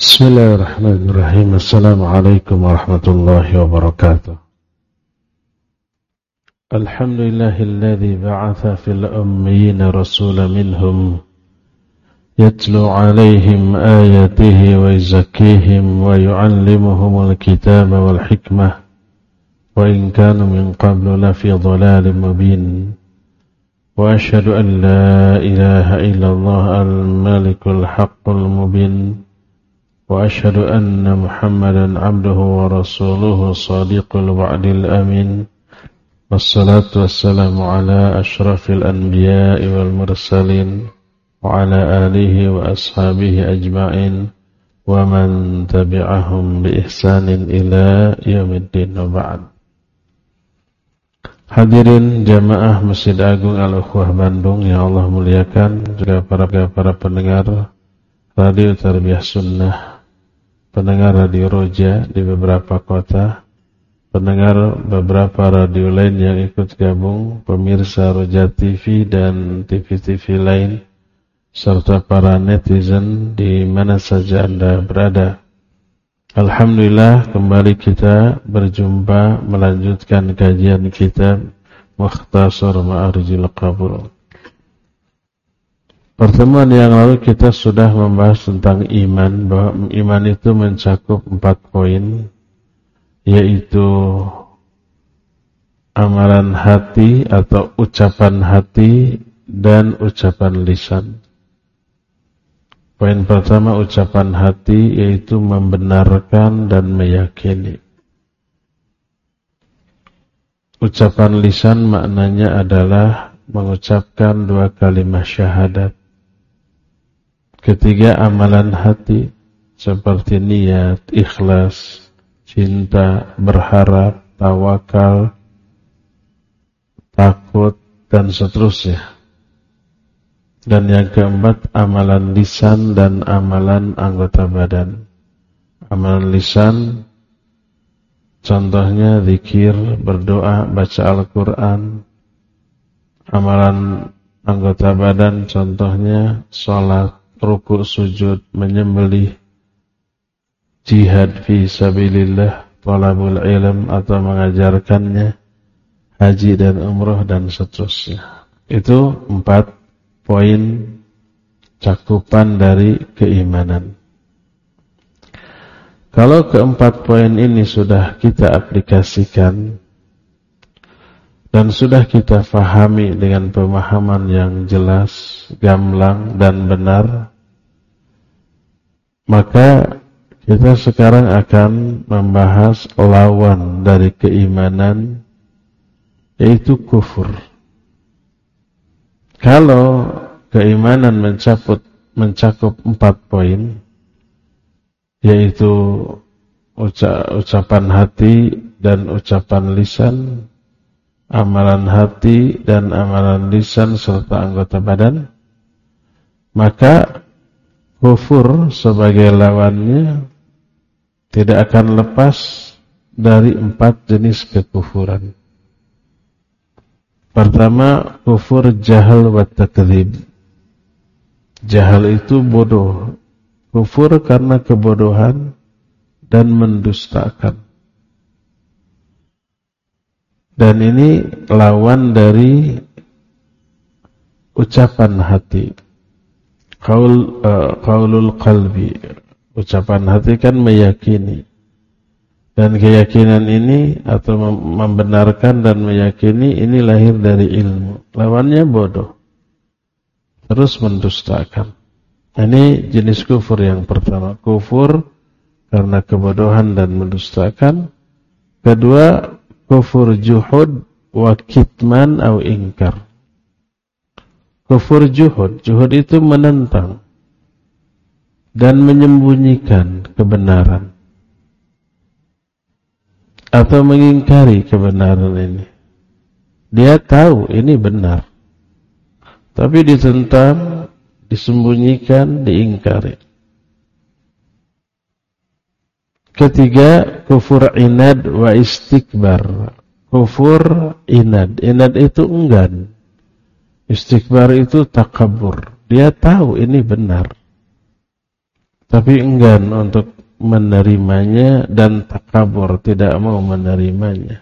Bismillahirrahmanirrahim. Assalamualaikum warahmatullahi wabarakatuh. Alhamdulillahilladzi ba'atha fil ummiyina rasulan minhum yatlu 'alaihim ayatihi wa yuzakkihim wa yu'allimuhumul kitaba wal hikmah wa in kanu min qablu lafi dhalalin mubin. Wa asyhadu an la ilaha illallah al-malikul haqqul mubin. وأشهد أن محمدا عبده ورسوله صادق الوعد الأمين والصلاة والسلام على أشرف الأنبياء والمرسلين وعلى آله وأصحابه أجمعين ومن تبعهم بإحسان إلى يوم الدين وبعد. Hadirin jamaah Masjid Agung Al-Ukhwah Bandung yang Allah muliakan, juga para pendengar Radio Tarbiyah Sunnah, pendengar Radio Roja di beberapa kota, pendengar beberapa radio lain yang ikut gabung, pemirsa Roja TV dan TV-TV lain, serta para netizen di mana saja Anda berada. Alhamdulillah, kembali kita berjumpa melanjutkan kajian kitab Mukhtasar Ma'arijil Qabul. Pertemuan yang lalu kita sudah membahas tentang iman, bahwa iman itu mencakup 4 poin, yaitu amalan hati atau ucapan hati dan ucapan lisan. Poin pertama ucapan hati, yaitu membenarkan dan meyakini. Ucapan lisan maknanya adalah mengucapkan 2 kalimat syahadat. Ketiga, amalan hati seperti niat, ikhlas, cinta, berharap, tawakal, takut, dan seterusnya. Dan yang keempat, amalan lisan dan amalan anggota badan. Amalan lisan contohnya zikir, berdoa, baca Al-Quran. Amalan anggota badan contohnya sholat, rukuk, sujud, menyembelih, jihad fi sabilillah, talabul ilm atau mengajarkannya, haji dan umroh dan seterusnya. Itu 4 poin cakupan dari keimanan. Kalau keempat poin ini sudah kita aplikasikan dan sudah kita fahami dengan pemahaman yang jelas, gamblang dan benar, maka kita sekarang akan membahas lawan dari keimanan, yaitu kufur. Kalau keimanan mencakup 4 poin, yaitu ucapan hati dan ucapan lisan, amalan hati dan amalan lisan serta anggota badan, maka kufur sebagai lawannya tidak akan lepas dari 4 jenis kekufuran. Pertama, kufur jahal wa takdzib. Jahal itu bodoh. Kufur karena kebodohan dan mendustakan. Dan ini lawan dari ucapan hati. Qaulul qalbi. Ucapan hati kan meyakini. Dan keyakinan ini atau membenarkan dan meyakini ini lahir dari ilmu. Lawannya bodoh. Terus mendustakan. Ini jenis kufur yang pertama. Kufur karena kebodohan dan mendustakan. Kedua, kufur juhud wa kitman au ingkar. Kufur juhud. Juhud itu menentang dan menyembunyikan kebenaran atau mengingkari kebenaran ini. Dia tahu ini benar, tapi ditentang, disembunyikan, diingkari. Ketiga, kufur inad wa istikbar. Kufur inad. Inad itu enggan. Istikbar itu takabur. Dia tahu ini benar, tapi enggan untuk menerimanya dan takabur, tidak mau menerimanya.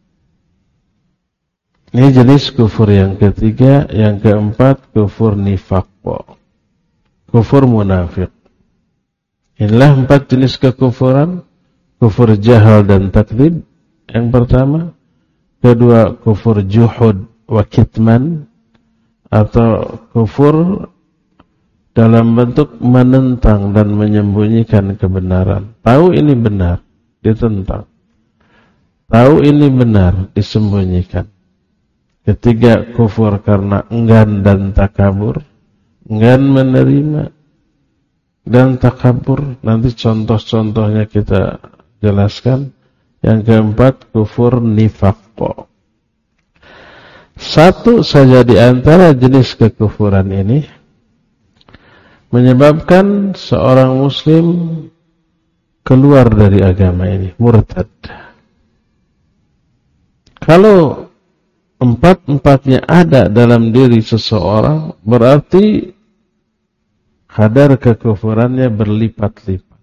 Ini jenis kufur yang ketiga. Yang keempat, kufur nifaq, kufur munafik. Inilah 4 jenis kekufuran. Kufur jahal dan takdzib yang pertama. Kedua, kufur juhud wa kitman, atau kufur dalam bentuk menentang dan menyembunyikan kebenaran. Tahu ini benar, ditentang. Tahu ini benar, disembunyikan. Ketiga, kufur karena enggan dan takabur. Enggan menerima dan takabur. Nanti contoh-contohnya kita jelaskan. Yang keempat, kufur nifaq. Satu saja di antara jenis kekufuran ini menyebabkan seorang muslim keluar dari agama ini, murtad. Kalau 4-empatnya ada dalam diri seseorang, berarti kadar kekufurannya berlipat-lipat.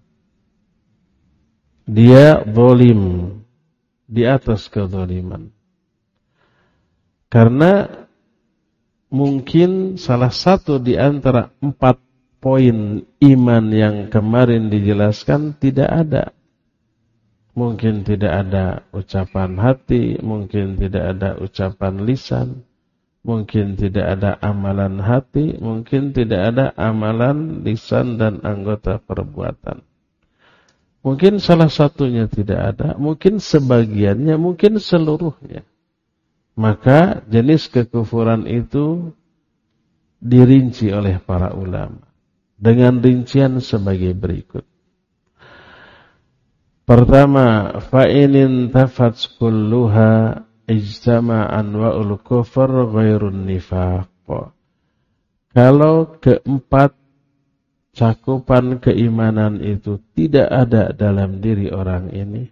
Dia zalim di atas kezaliman. Karena mungkin salah satu di antara 4 poin iman yang kemarin dijelaskan tidak ada. Mungkin tidak ada ucapan hati, mungkin tidak ada ucapan lisan, mungkin tidak ada amalan hati, mungkin tidak ada amalan lisan dan anggota perbuatan. Mungkin salah satunya tidak ada, mungkin sebagiannya, mungkin seluruhnya. Maka jenis kekufuran itu dirinci oleh para ulama dengan rincian sebagai berikut. Pertama, fa in intafat kulluha ijtama anwa'ul kufr ghairun nifaq. Kalau keempat cakupan keimanan itu tidak ada dalam diri orang ini,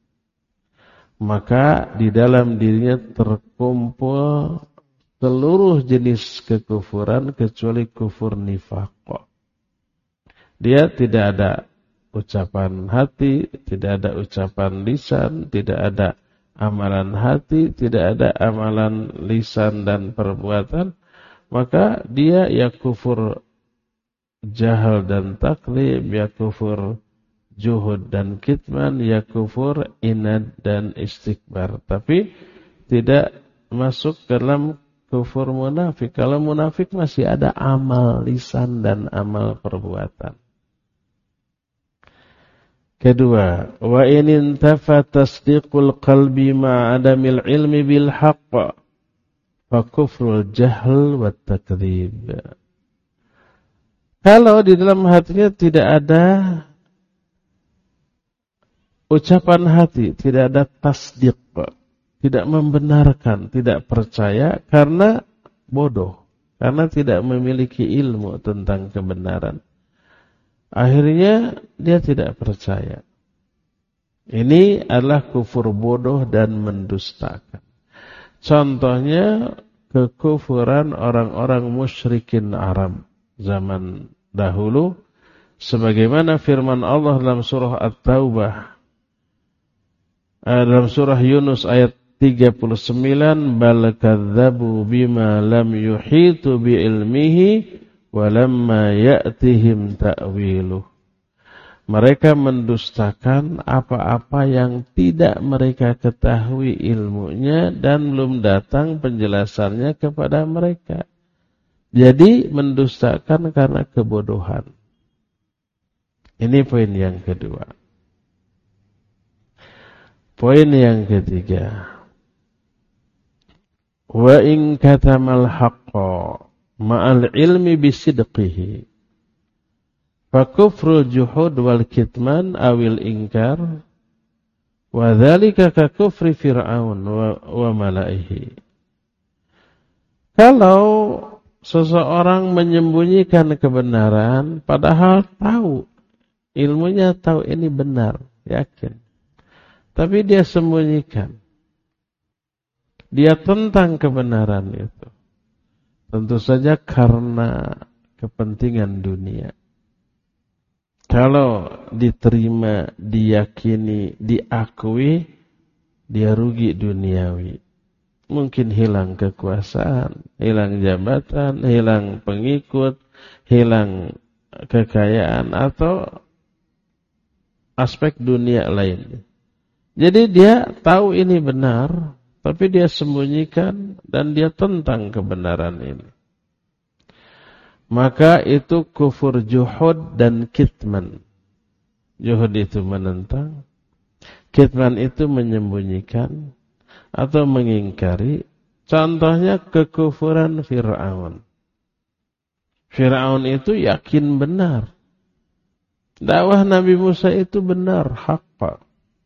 maka di dalam dirinya terkumpul seluruh jenis kekufuran kecuali kufur nifaq. Dia tidak ada ucapan hati, tidak ada ucapan lisan, tidak ada amalan hati, tidak ada amalan lisan dan perbuatan, maka dia ya kufur jahal dan takdzib, ya kufur juhud dan kitman, ya kufur inad dan istikbar. Tapi tidak masuk dalam kufur munafik. Kalau munafik masih ada amal lisan dan amal perbuatan. Kedua, wa in intafa tasdiqul qalbi ma'adamil ilmi bil haqq fa kufrul jahl wat takdzib. Kalau di dalam hatinya tidak ada ucapan hati, tidak ada tasdiq, tidak membenarkan, tidak percaya karena bodoh, karena tidak memiliki ilmu tentang kebenaran. Akhirnya dia tidak percaya. Ini adalah kufur bodoh dan mendustakan. Contohnya kekufuran orang-orang musyrikin Arab zaman dahulu, sebagaimana firman Allah dalam surah At-Taubah, dalam surah Yunus ayat 39, bal kadzabu bima lam yuhitu bi ilmihi walamma ya'tihim ta'wiluh. Mereka mendustakan apa-apa yang tidak mereka ketahui ilmunya dan belum datang penjelasannya kepada mereka. Jadi mendustakan karena kebodohan. Ini poin yang kedua. Poin yang ketiga. Wa in katamal haqqa ma'al ilmi bisidqihi fa kufrul juhud wal kitman awil inkar wa dzalika ka kufri fir'aun wa malaihi. Kalau seseorang menyembunyikan kebenaran padahal tahu, ilmunya tahu ini benar, yakin, tapi dia sembunyikan, dia tentang kebenaran itu, tentu saja karena kepentingan dunia, Kalau diterima, diyakini, diakui, dia rugi duniawi. Mungkin hilang kekuasaan, hilang jabatan, hilang pengikut, hilang kekayaan, atau aspek dunia lain. Jadi dia tahu ini benar, tapi dia sembunyikan dan dia tentang kebenaran ini. Maka itu kufur juhud dan kitman. Juhud itu menentang, kitman itu menyembunyikan atau mengingkari. Contohnya kekufuran Fir'aun. Fir'aun itu yakin benar. Dakwah Nabi Musa itu benar, haqqa.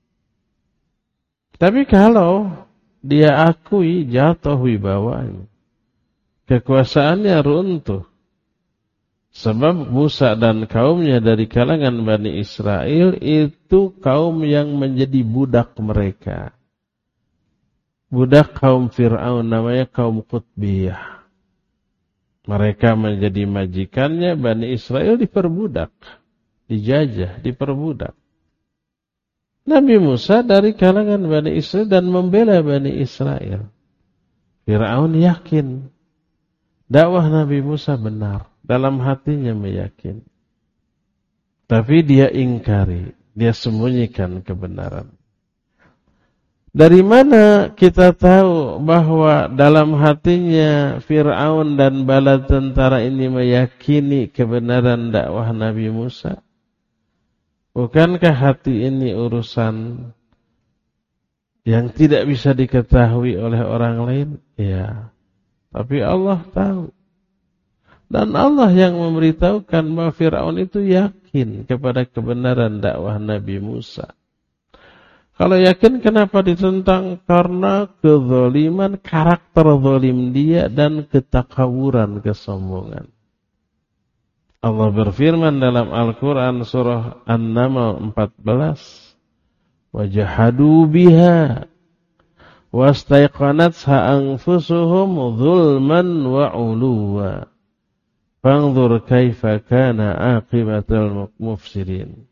Tapi kalau dia akui, jatuh wibawanya, kekuasaannya runtuh. Sebab Musa dan kaumnya dari kalangan Bani Israel itu kaum yang menjadi budak mereka. Budak kaum Fir'aun, namanya kaum Qutbiyah. Mereka menjadi majikannya, Bani Israel diperbudak, dijajah, diperbudak. Nabi Musa dari kalangan Bani Israel dan membela Bani Israel. Fir'aun yakin dakwah Nabi Musa benar. Dalam hatinya meyakini. Tapi dia ingkari, dia sembunyikan kebenaran. Dari mana kita tahu bahwa dalam hatinya Fir'aun dan bala tentara ini meyakini kebenaran dakwah Nabi Musa? Bukankah hati ini urusan yang tidak bisa diketahui oleh orang lain? Ya, tapi Allah tahu. Dan Allah yang memberitahukan bahwa Fir'aun itu yakin kepada kebenaran dakwah Nabi Musa. Kalau yakin, kenapa ditentang? Karena kezaliman, karakter zalim dia dan ketakawuran, kesombongan. Allah berfirman dalam Al-Quran surah An-Naml 14. Wajahadu biha wastaiqanatha anfusuhum zulman wa uluwa. Fanzur kaifa kana aqibatul mufsidin.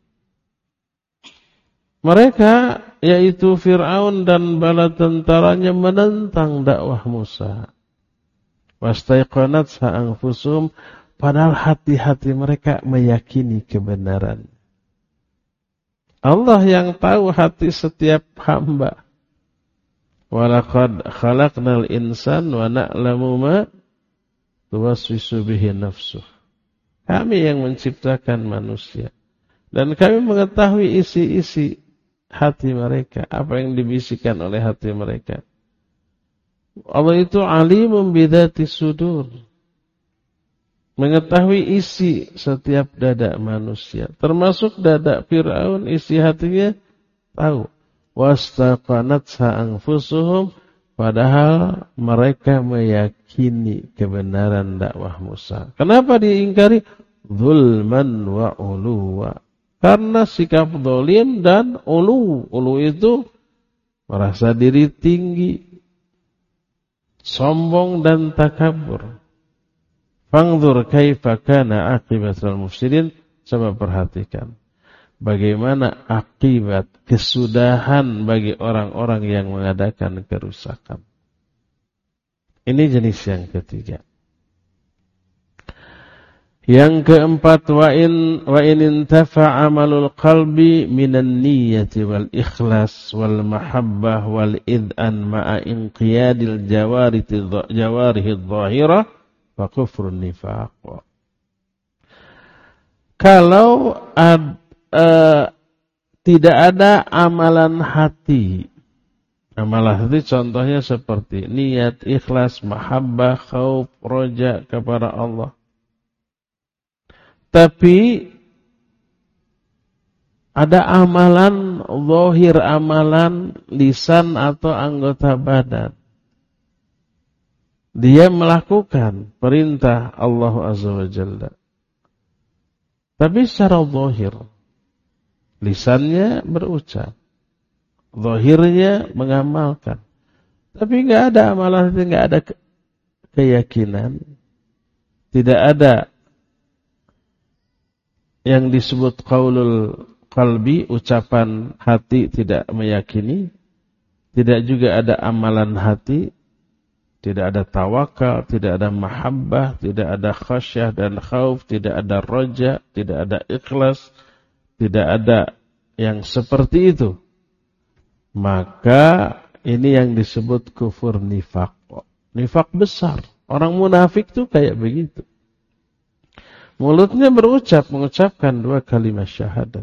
Mereka, yaitu Fir'aun dan bala tentaranya, menentang dakwah Musa. Wastaiqanatha anfusuhum, padahal hati-hati mereka meyakini kebenaran. Allah yang tahu hati setiap hamba. Walaqad khalaqnal insan wa na'lamu ma tuwaswisu bihi nafsuh. Kami yang menciptakan manusia. Dan kami mengetahui isi-isi hati mereka. Apa yang dibisikkan oleh hati mereka. Allah itu alimun bidhati sudur. Mengetahui isi setiap dada manusia. Termasuk dada Fir'aun, isi hatinya tahu. Wastaqanatha anfusuhum. Padahal mereka meyakini kebenaran dakwah Musa. Kenapa diingkari? Zulman wa uluwa. Karena sikap zalim dan ulu. Ulu itu merasa diri tinggi, sombong dan takabur. Fanzur kaifa kana aqibatul mufsidin. Coba perhatikan bagaimana akibat, kesudahan bagi orang-orang yang mengadakan kerusakan. Ini jenis yang ketiga. Yang keempat, wa in intafa amalul qalbi minan niyyati wal ikhlas wal mahabbah wal id'an ma'a inqiyadil jawarihi dhahirah fa kufrun nifaq. Kalau tidak ada amalan hati. Amalan hati contohnya seperti niat, ikhlas, mahabbah, khauf, roja kepada Allah. Tapi ada amalan zahir, amalan lisan atau anggota badan. Dia melakukan perintah Allah Azza wa Jalla. Tapi secara zahir, lisannya berucap, zahirnya mengamalkan. Tapi enggak ada amalan, enggak ada keyakinan, tidak ada yang disebut qaulul qalbi, ucapan hati tidak meyakini, tidak juga ada amalan hati, tidak ada tawakal, tidak ada mahabbah, tidak ada khasyah dan khauf, tidak ada roja, tidak ada ikhlas, tidak ada yang seperti itu. Maka ini yang disebut kufur nifaq. Nifaq besar. Orang munafik tuh kayak begitu. Mulutnya mengucapkan 2 kalimat syahadat.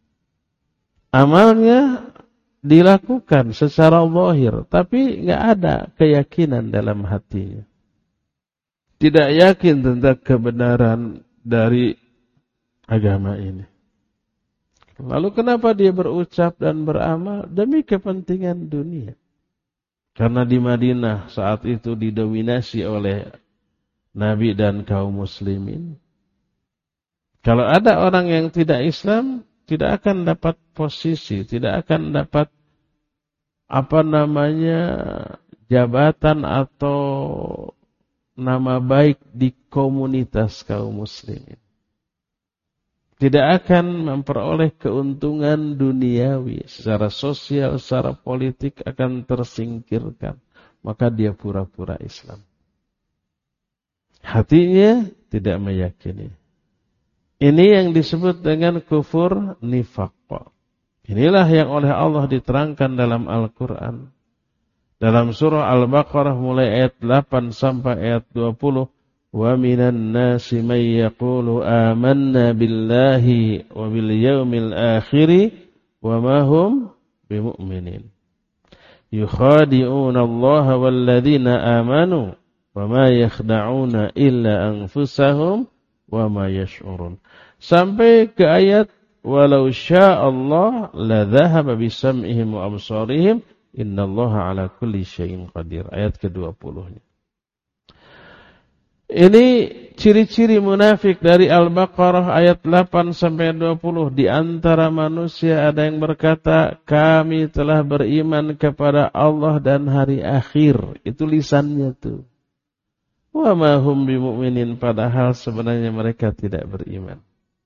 Amalnya dilakukan secara zahir, tapi enggak ada keyakinan dalam hatinya. Tidak yakin tentang kebenaran dari agama ini. Lalu kenapa dia berucap dan beramal? Demi kepentingan dunia. Karena di Madinah saat itu didominasi oleh Nabi dan kaum muslimin. Kalau ada orang yang tidak Islam, tidak akan dapat posisi, tidak akan dapat jabatan atau nama baik di komunitas kaum muslimin. Tidak akan memperoleh keuntungan duniawi, secara sosial, secara politik akan tersingkirkan. Maka dia pura-pura Islam. Hatinya tidak meyakini. Ini yang disebut dengan kufur nifaq. Inilah yang oleh Allah diterangkan dalam Al-Quran. Dalam surah Al-Baqarah mulai ayat 8 sampai ayat 20. وَمِنَ النَّاسِ مَنْ يَقُولُ آمَنَّا بِاللَّهِ وَبِالْيَوْمِ الْآخِرِ وَمَا هُمْ بِمُؤْمِنِينَ يُخَادِعُونَ اللَّهَ وَالَّذِينَ آمَنُوا وَمَا يَخْدَعُونَ إِلَّا أَنفُسَهُمْ وَمَا يَشْعُرُونَ. Sampai ke ayat وَلَوْ شَاءَ اللَّهُ لَذَهَبَ بِسَمْعِهِمْ وَأَبْصَارِهِمْ إِنَّ اللَّهَ عَلَى كُلِّ شَيْءٍ قَدِيرٌ. Ayat ke-20. Ini ciri-ciri munafik dari Al-Baqarah ayat 8 sampai 20. Di antara manusia ada yang berkata, kami telah beriman kepada Allah dan hari akhir. Itu lisannya tuh. Wa ma hum bimu'minin, padahal sebenarnya mereka tidak beriman.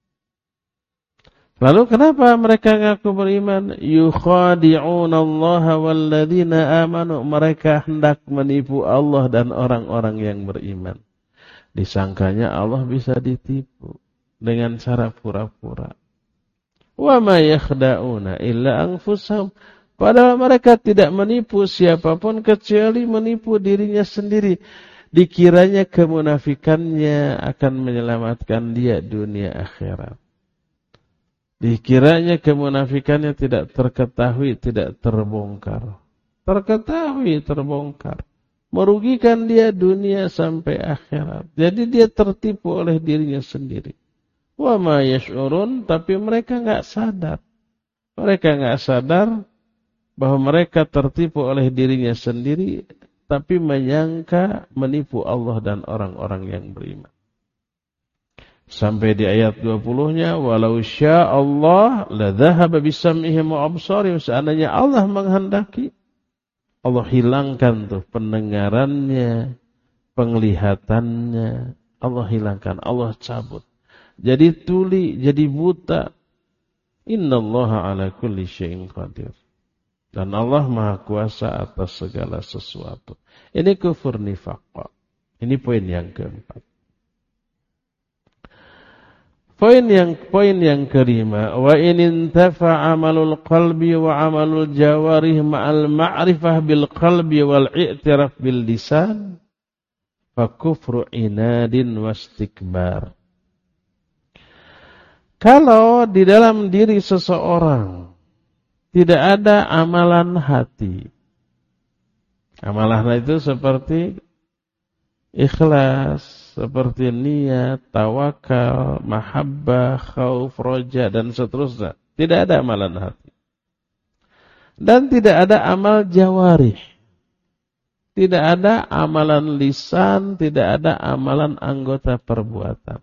Lalu kenapa mereka ngaku beriman? Yukhadi'una Allah walladzina amanu. Mereka hendak menipu Allah dan orang-orang yang beriman. Disangkanya Allah bisa ditipu dengan cara pura-pura. Wa ma yakhda'una illa anfusahum. Padahal mereka tidak menipu siapapun kecuali menipu dirinya sendiri. Dikiranya kemunafikannya akan menyelamatkan dia dunia akhirat. Dikiranya kemunafikannya tidak terketahui, tidak terbongkar. Terketahui, terbongkar. Merugikan dia dunia sampai akhirat. Jadi dia tertipu oleh dirinya sendiri. Wa ma yash'urun, tapi mereka enggak sadar. Mereka enggak sadar bahwa mereka tertipu oleh dirinya sendiri, tapi menyangka menipu Allah dan orang-orang yang beriman. Sampai di ayat 20-nya, walau sya'allah la dhahaba bisam'ihim wa absarihim. Seandainya Allah menghendaki, Allah hilangkan tuh pendengarannya, penglihatannya. Allah hilangkan, Allah cabut. Jadi tuli, jadi buta. Innallaha ala kulli syai'in qadir. Dan Allah Maha Kuasa atas segala sesuatu. Ini kufur nifaq. Ini poin yang keempat. Poin yang kelima, wa in intafa amalul qalbi wa amalul jawarih ma'al ma'rifah bil qalbi wal i'tiraf bil lisan fa kufru inadin wastikbar. Kalau di dalam diri seseorang tidak ada amalan hati. Amalan itu seperti ikhlas, seperti niat, tawakal, mahabbah, khauf, roja, dan seterusnya. Tidak ada amalan hati. Dan tidak ada amal jawarih. Tidak ada amalan lisan, tidak ada amalan anggota perbuatan.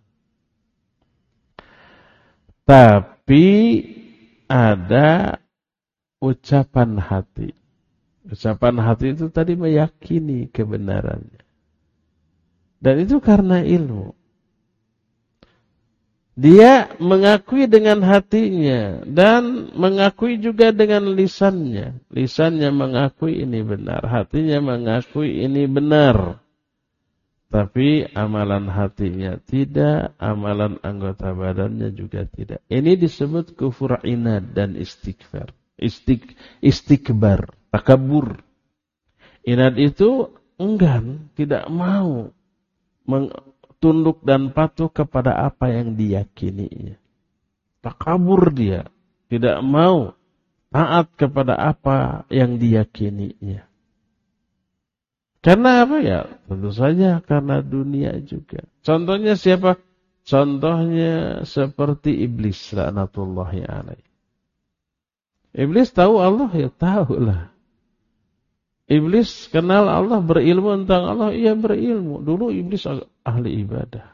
Tapi ada ucapan hati. Ucapan hati itu tadi meyakini kebenarannya. Dan itu karena ilmu. Dia mengakui dengan hatinya dan mengakui juga dengan lisannya. Lisannya mengakui ini benar, hatinya mengakui ini benar. Tapi amalan hatinya tidak, amalan anggota badannya juga tidak. Ini disebut kufur inad dan istikbar. Istikbar, takabur. Inad itu enggan, tidak mau tunduk dan patuh kepada apa yang diyakininya. Takabur dia, tidak mau taat kepada apa yang diyakininya. Karena apa ya? Tentu saja karena dunia juga. Contohnya siapa? Contohnya seperti iblis laknatullahi alaih. Iblis tahu Allah ya tahulah. Iblis kenal Allah, berilmu tentang Allah, ia berilmu. Dulu iblis ahli ibadah.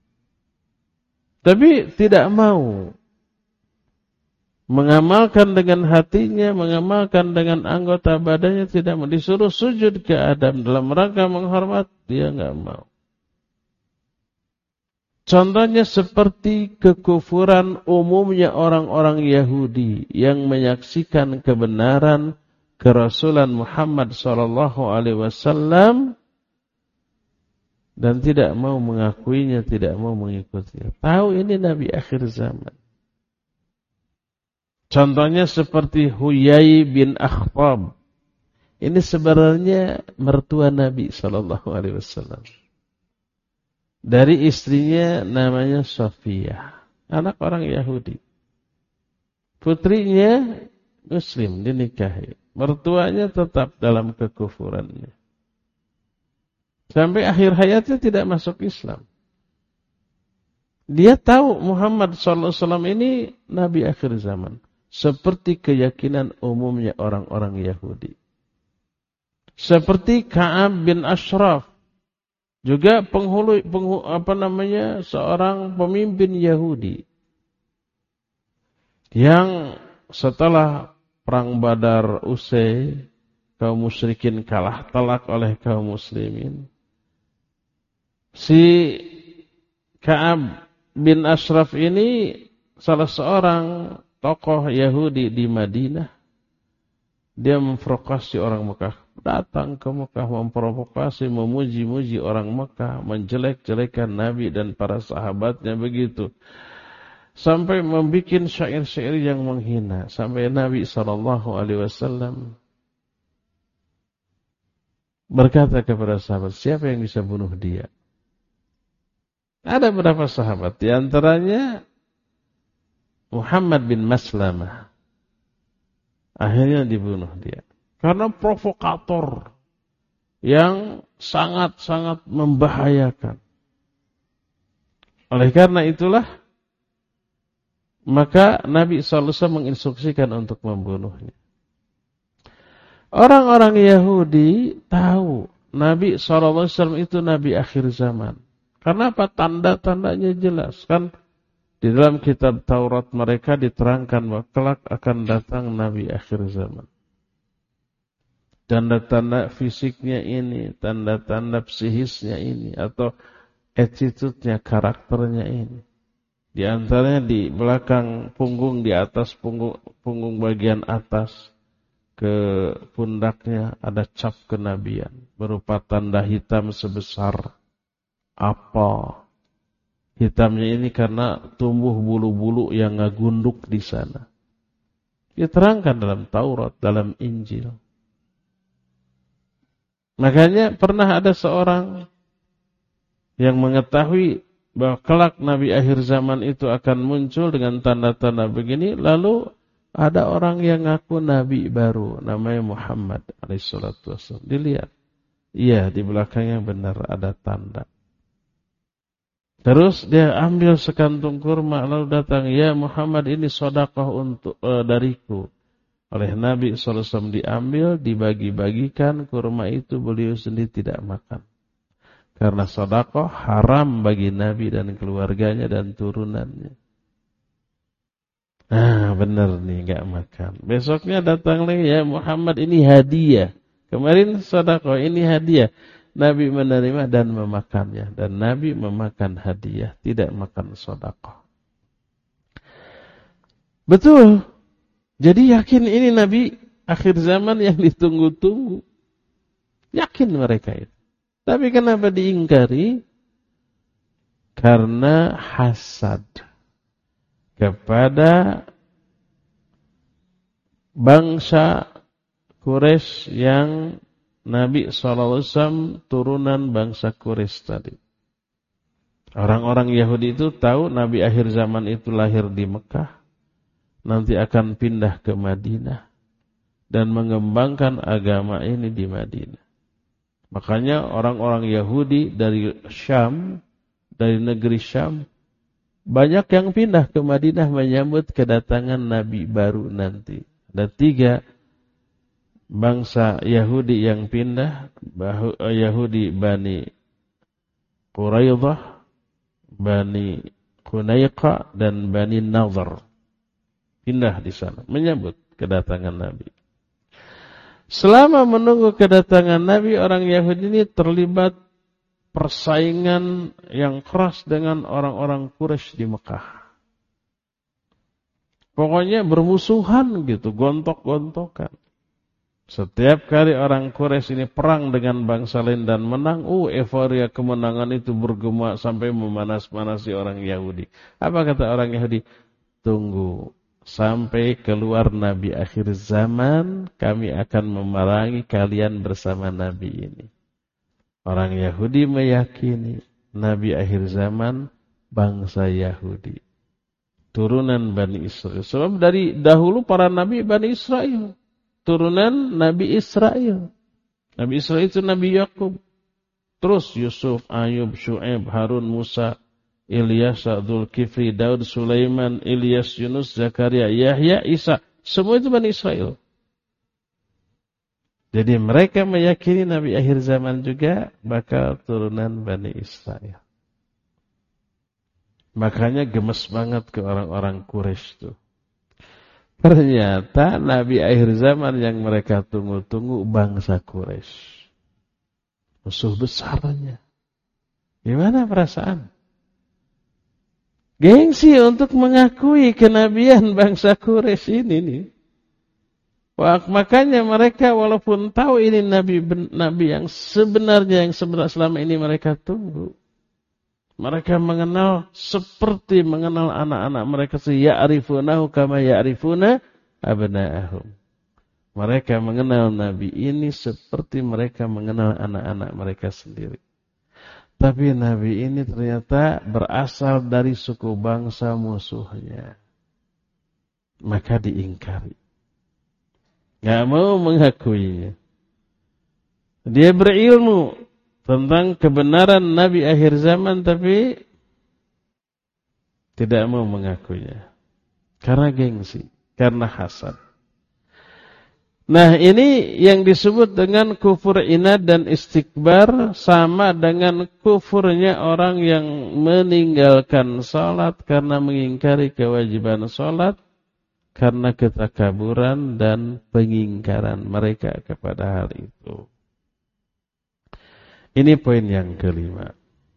Tapi tidak mau mengamalkan dengan hatinya, mengamalkan dengan anggota badannya, tidak mau. Disuruh sujud ke Adam dalam rangka menghormat, dia enggak mau. Contohnya seperti kekufuran umumnya orang-orang Yahudi yang menyaksikan kebenaran kerasulan Muhammad sallallahu alaihi wasallam dan tidak mau mengakuinya, tidak mau mengikutinya. Tahu ini nabi akhir zaman. Contohnya seperti Huyai bin Akhtab. Ini sebenarnya mertua Nabi sallallahu alaihi wasallam. Dari istrinya namanya Sofiyah, anak orang Yahudi. Putrinya Muslim dinikahi. Mertuanya tetap dalam kekufurannya. Sampai akhir hayatnya tidak masuk Islam. Dia tahu Muhammad SAW ini Nabi akhir zaman. Seperti keyakinan umumnya orang-orang Yahudi. Seperti Ka'ab bin Ashraf. Juga seorang pemimpin Yahudi. Yang setelah Perang Badar usai, kaum musyrikin kalah telak oleh kaum muslimin. Si Ka'ab bin Ashraf ini salah seorang tokoh Yahudi di Madinah. Dia memprovokasi orang Mekah. Datang ke Mekah memprovokasi, memuji-muji orang Mekah, menjelek-jelekan Nabi dan para sahabatnya begitu. Sampai membuat syair-syair yang menghina. Sampai Nabi SAW berkata kepada sahabat, siapa yang bisa bunuh dia? Ada beberapa sahabat. Di antaranya Muhammad bin Maslamah. Akhirnya dibunuh dia. Karena provokator yang sangat-sangat membahayakan. Oleh karena itulah, maka Nabi SAW menginstruksikan untuk membunuhnya. Orang-orang Yahudi tahu Nabi SAW itu Nabi akhir zaman. Karena apa? Tanda-tandanya jelas. Kan di dalam kitab Taurat mereka diterangkan bahwa kelak akan datang Nabi akhir zaman. Tanda-tanda fisiknya ini, tanda-tanda psikisnya ini, atau attitude-nya, karakternya ini. Di antaranya di belakang punggung, di atas punggung bagian atas ke pundaknya ada cap kenabian berupa tanda hitam sebesar apel. Hitamnya ini karena tumbuh bulu-bulu yang ngagunduk di sana. Diterangkan dalam Taurat, dalam Injil. Makanya pernah ada seorang yang mengetahui bahwa kelak Nabi akhir zaman itu akan muncul dengan tanda-tanda begini, lalu ada orang yang ngaku Nabi baru, namanya Muhammad alaihissalam. Dilihat, iya di belakangnya benar ada tanda. Terus dia ambil sekantung kurma, lalu datang, ya Muhammad ini sedekah untuk dariku. Oleh Nabi SAW diambil, dibagi-bagikan, kurma itu beliau sendiri tidak makan. Karena sedekah haram bagi Nabi dan keluarganya dan turunannya. Benar nih, enggak makan. Besoknya datang lagi, ya Muhammad ini hadiah. Kemarin sedekah, ini hadiah. Nabi menerima dan memakannya. Dan Nabi memakan hadiah, tidak makan sedekah. Betul. Jadi yakin ini Nabi akhir zaman yang ditunggu-tunggu. Yakin mereka itu. Tapi kenapa diingkari? Karena hasad kepada bangsa Quraisy yang Nabi SAW turunan bangsa Quraisy tadi. Orang-orang Yahudi itu tahu Nabi akhir zaman itu lahir di Mekah, nanti akan pindah ke Madinah dan mengembangkan agama ini di Madinah. Makanya orang-orang Yahudi dari Syam, dari negeri Syam, banyak yang pindah ke Madinah menyambut kedatangan Nabi baru nanti. Ada 3 bangsa Yahudi yang pindah, Yahudi Bani Quraidah, Bani Qunaiqa, dan Bani Nadhr. Pindah di sana menyambut kedatangan Nabi. Selama menunggu kedatangan Nabi, orang Yahudi ini terlibat persaingan yang keras dengan orang-orang Quraisy di Mekah. Pokoknya bermusuhan gitu, gontok-gontokan. Setiap kali orang Quraisy ini perang dengan bangsa lain dan menang, euforia kemenangan itu bergema sampai memanas-manasi orang Yahudi. Apa kata orang Yahudi? Tunggu sampai keluar Nabi akhir zaman, kami akan memerangi kalian bersama Nabi ini. Orang Yahudi meyakini Nabi akhir zaman bangsa Yahudi, turunan Bani Israel. Sebab dari dahulu para Nabi Bani Israel, turunan Nabi Israel. Nabi Israel itu Nabi Yakub. Terus Yusuf, Ayub, Syu'aib, Harun, Musa, Ilyas, Dzulkifli, Daud, Sulaiman, Ilyas, Yunus, Zakaria, Yahya, Isa. Semua itu Bani Israel. Jadi mereka meyakini Nabi akhir zaman juga bakal turunan Bani Israel. Makanya gemes banget ke orang-orang Quraisy itu. Ternyata Nabi akhir zaman yang mereka tunggu-tunggu bangsa Quraisy. Musuh besarnya. Gimana perasaan? Gengsi untuk mengakui kenabian bangsa Quraisy ini nih. Makanya mereka walaupun tahu ini nabi yang sebenarnya yang selama ini mereka tunggu. Mereka mengenal seperti mengenal anak-anak mereka, ya'rifunahu kama ya'rifuna abna'ahum. Mereka mengenal Nabi ini seperti mereka mengenal anak-anak mereka sendiri. Tapi Nabi ini ternyata berasal dari suku bangsa musuhnya. Maka diingkari. Gak mau mengakuinya. Dia berilmu tentang kebenaran Nabi akhir zaman, tapi tidak mau mengakuinya. Karena gengsi, karena hasad. Nah, ini yang disebut dengan kufur inad dan istikbar, sama dengan kufurnya orang yang meninggalkan salat karena mengingkari kewajiban salat, karena ketakaburan dan pengingkaran mereka kepada hal itu. Ini poin yang kelima.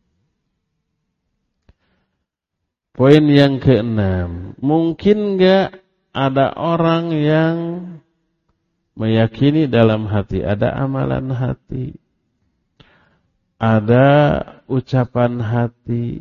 Poin yang keenam. Mungkin enggak ada orang yang meyakini dalam hati, ada amalan hati, ada ucapan hati,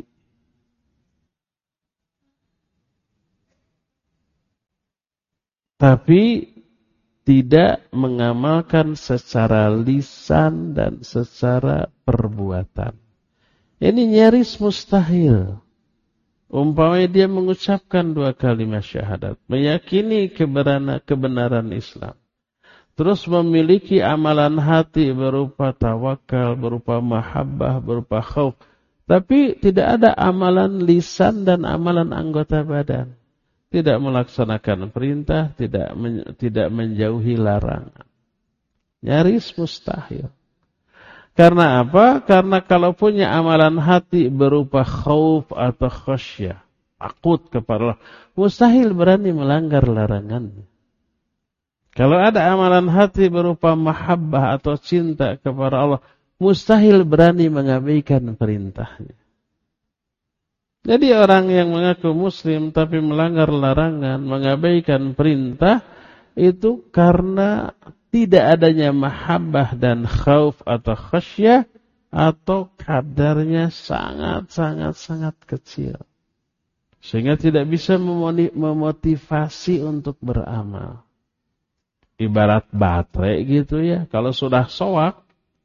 tapi tidak mengamalkan secara lisan dan secara perbuatan. Ini nyaris mustahil. Umpamanya dia mengucapkan 2 kalimat syahadat, meyakini kebenaran Islam, terus memiliki amalan hati berupa tawakal, berupa mahabbah, berupa khauf, tapi tidak ada amalan lisan dan amalan anggota badan. Tidak melaksanakan perintah, tidak menjauhi larangan. Nyaris mustahil. Karena apa? Karena kalau punya amalan hati berupa khauf atau khasyah, takut kepada Allah, mustahil berani melanggar larangannya. Kalau ada amalan hati berupa mahabbah atau cinta kepada Allah, mustahil berani mengabaikan perintahnya. Jadi orang yang mengaku muslim tapi melanggar larangan, mengabaikan perintah, itu karena tidak adanya mahabbah dan khauf atau khasyah, atau kadarnya sangat kecil. Sehingga tidak bisa memotivasi untuk beramal. Ibarat baterai gitu ya, kalau sudah soak,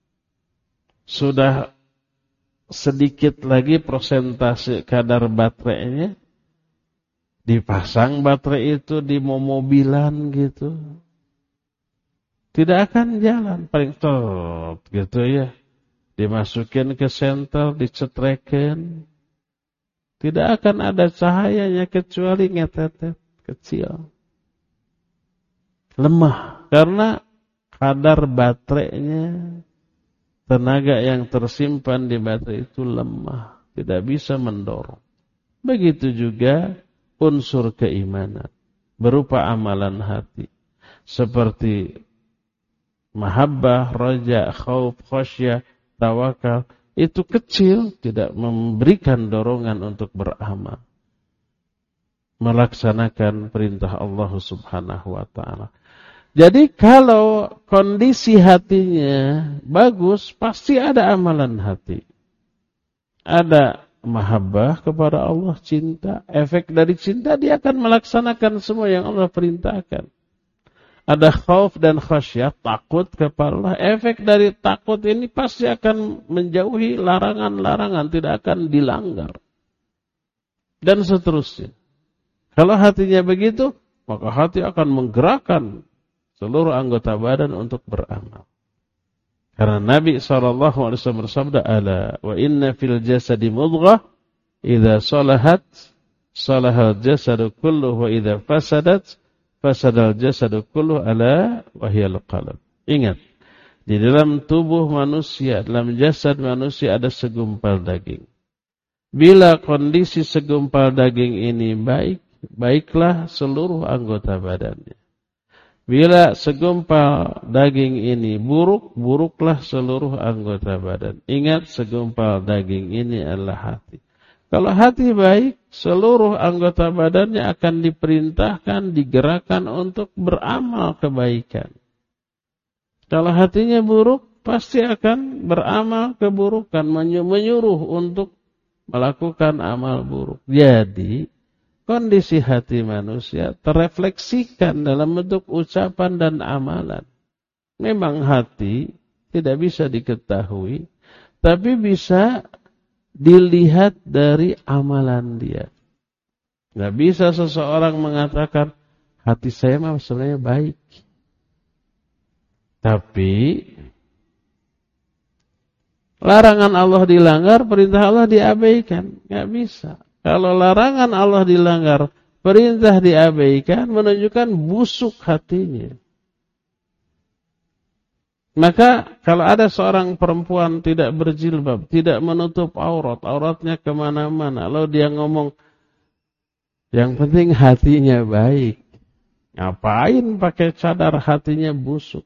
sudah sedikit lagi persentase kadar baterainya, dipasang baterai itu di mobilan gitu, tidak akan jalan, paling tot gitu ya, dimasukin ke senter, dicetrekin, tidak akan ada cahayanya kecuali ngetetet kecil, lemah karena kadar baterainya, tenaga yang tersimpan di baterai itu lemah, tidak bisa mendorong. Begitu juga unsur keimanan berupa amalan hati seperti mahabbah, raja, khauf, khasyah, tawakal, itu kecil, tidak memberikan dorongan untuk beramal, melaksanakan perintah Allah Subhanahu wa ta'ala. Jadi kalau kondisi hatinya bagus, pasti ada amalan hati. Ada mahabbah kepada Allah, cinta. Efek dari cinta, dia akan melaksanakan semua yang Allah perintahkan. Ada khauf dan khasyah, takut kepada Allah. Efek dari takut ini pasti akan menjauhi larangan-larangan, tidak akan dilanggar. Dan seterusnya. Kalau hatinya begitu, maka hati akan menggerakkan seluruh anggota badan untuk beramal. Karena Nabi SAW bersabda, ala wa inna fil jasadi mudghah, idza salahat salahal jasadu kulluhu, wa idza fasadat fasadal jasadu kulluhu, ala wa hiyal qalb. Ingat, di dalam tubuh manusia, dalam jasad manusia ada segumpal daging. Bila kondisi segumpal daging ini baik, baiklah seluruh anggota badannya. Bila segumpal daging ini buruk, buruklah seluruh anggota badan. Ingat, segumpal daging ini adalah hati. Kalau hati baik, seluruh anggota badannya akan diperintahkan, digerakkan untuk beramal kebaikan. Kalau hatinya buruk, pasti akan beramal keburukan, menyuruh untuk melakukan amal buruk. Jadi, kondisi hati manusia terrefleksikan dalam bentuk ucapan dan amalan. Memang hati tidak bisa diketahui, tapi bisa dilihat dari amalan dia. Nggak bisa seseorang mengatakan, hati saya mah sebenarnya baik, tapi larangan Allah dilanggar, perintah Allah diabaikan. Nggak bisa. Kalau larangan Allah dilanggar, perintah diabaikan, menunjukkan busuk hatinya. Maka kalau ada seorang perempuan tidak berjilbab, tidak menutup aurat, auratnya kemana-mana, lalu dia ngomong, yang penting hatinya baik. Ngapain pakai cadar, hatinya busuk?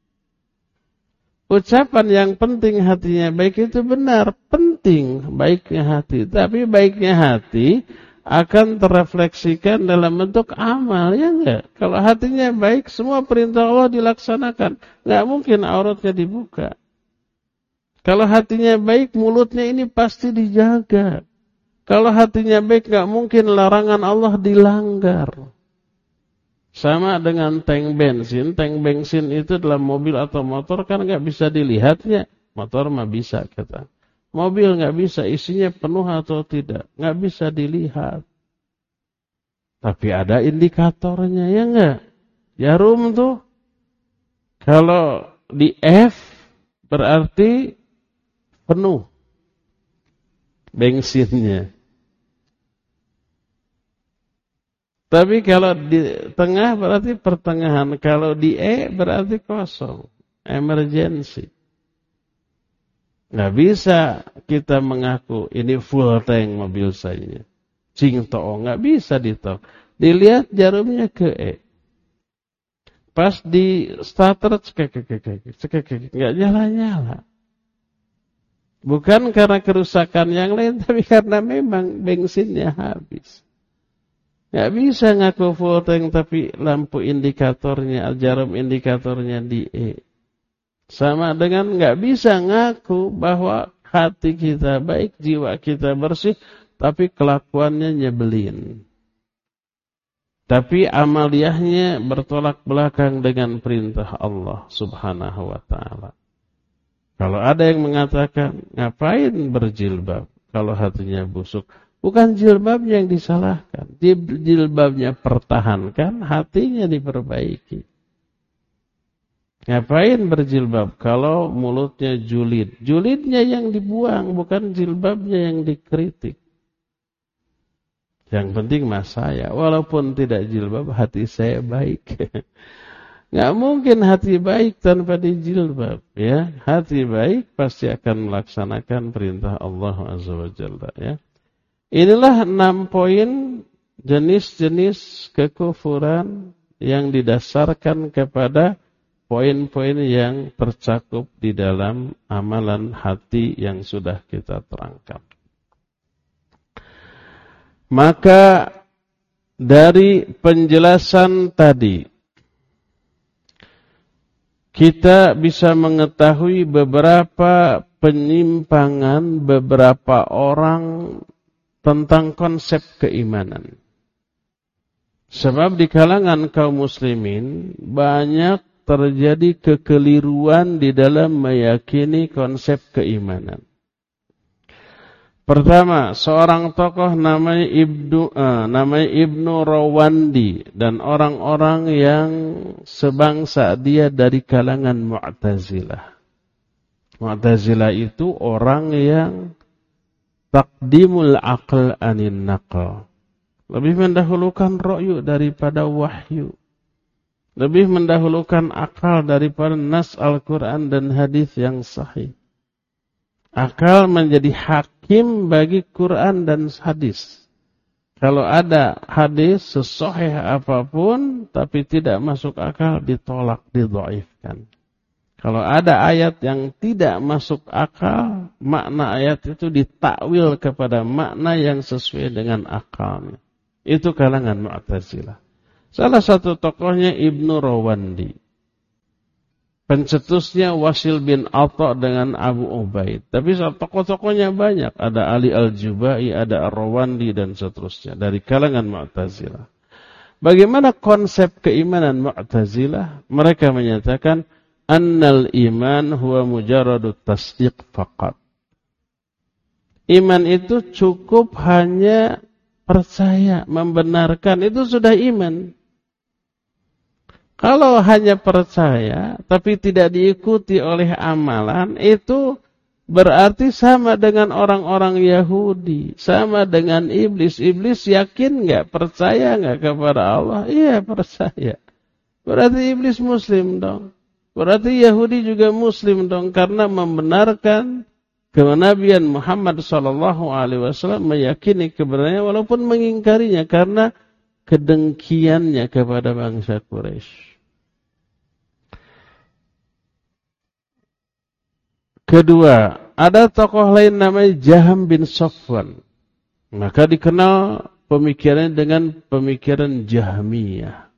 Ucapan yang penting hatinya baik itu benar, penting baiknya hati. Tapi baiknya hati akan terrefleksikan dalam bentuk amal, ya enggak? Kalau hatinya baik, semua perintah Allah dilaksanakan. Enggak mungkin auratnya dibuka. Kalau hatinya baik, mulutnya ini pasti dijaga. Kalau hatinya baik, enggak mungkin larangan Allah dilanggar. Sama dengan tank bensin. Tank bensin itu dalam mobil atau motor kan nggak bisa dilihatnya. Motor mah bisa kata. Mobil nggak bisa, isinya penuh atau tidak, nggak bisa dilihat. Tapi ada indikatornya, ya nggak? Jarum tuh, kalau di F berarti penuh bensinnya. Tapi kalau di tengah berarti pertengahan. Kalau di E berarti kosong. Emergency. Nggak bisa kita mengaku ini full tank mobil saya. Cing toong. Nggak bisa ditong. Dilihat jarumnya ke E. Pas di starter cekek. Nggak nyala-nyala. Bukan karena kerusakan yang lain, tapi karena memang bensinnya habis. Nggak bisa ngaku full tank tapi lampu indikatornya, jarum indikatornya di E. Sama dengan nggak bisa ngaku bahwa hati kita baik, jiwa kita bersih, tapi kelakuannya nyebelin. Tapi amaliyahnya bertolak belakang dengan perintah Allah Subhanahu wa ta'ala. Kalau ada yang mengatakan, ngapain berjilbab kalau hatinya busuk? Bukan jilbabnya yang disalahkan. Jilbabnya pertahankan, hatinya diperbaiki. Ngapain berjilbab kalau mulutnya julid? Julidnya yang dibuang, bukan jilbabnya yang dikritik. Yang penting mas saya, walaupun tidak jilbab, hati saya baik. Nggak mungkin hati baik tanpa dijilbab. Ya, hati baik pasti akan melaksanakan perintah Allah Azza wa Jalla. Ya. Inilah 6 poin jenis-jenis kekufuran yang didasarkan kepada poin-poin yang tercakup di dalam amalan hati yang sudah kita terangkan. Maka dari penjelasan tadi kita bisa mengetahui beberapa penyimpangan beberapa orang tentang konsep keimanan. Sebab di kalangan kaum muslimin banyak terjadi kekeliruan di dalam meyakini konsep keimanan. Pertama, seorang tokoh namanya Ibnu Rawandi dan orang-orang yang sebangsa dia dari kalangan Mu'tazilah. Mu'tazilah itu orang yang taqdimul aql anin naql. Lebih mendahulukan ra'yu daripada wahyu. Lebih mendahulukan akal daripada nas Al-Quran dan hadis yang sahih. Akal menjadi hakim bagi Quran dan hadis. Kalau ada hadis sesahih apapun tapi tidak masuk akal, ditolak, didhaifkan. Kalau ada ayat yang tidak masuk akal, makna ayat itu ditakwil kepada makna yang sesuai dengan akalnya. Itu kalangan Mu'tazilah. Salah satu tokohnya Ibnu Rawandi. Pencetusnya Wasil bin Atha dengan Abu Ubaid. Tapi tokoh-tokohnya banyak. Ada Ali Al-Jubai, ada Ar-Rawandi dan seterusnya. Dari kalangan Mu'tazilah. Bagaimana konsep keimanan Mu'tazilah? Mereka menyatakan, Annal iman huwa mujaradut tasdiq faqat. Iman itu cukup hanya percaya, membenarkan. Itu sudah iman. Kalau hanya percaya, tapi tidak diikuti oleh amalan, itu berarti sama dengan orang-orang Yahudi. Sama dengan iblis. Iblis yakin nggak? Percaya nggak kepada Allah? Iya, percaya. Berarti iblis muslim dong. Berarti Yahudi juga muslim dong. Karena membenarkan kenabian Muhammad SAW, meyakini kebenarannya walaupun mengingkarinya. Karena kedengkiannya kepada bangsa Quraisy. Kedua, ada tokoh lain namanya Jaham bin Safwan. Maka dikenal pemikirannya dengan pemikiran Jahmiyah.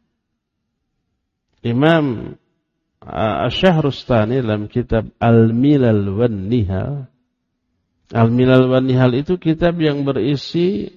Imam Asy-Syahrustani dalam kitab Al-Milal wan Nihal. Al-Milal wan Nihal itu kitab yang berisi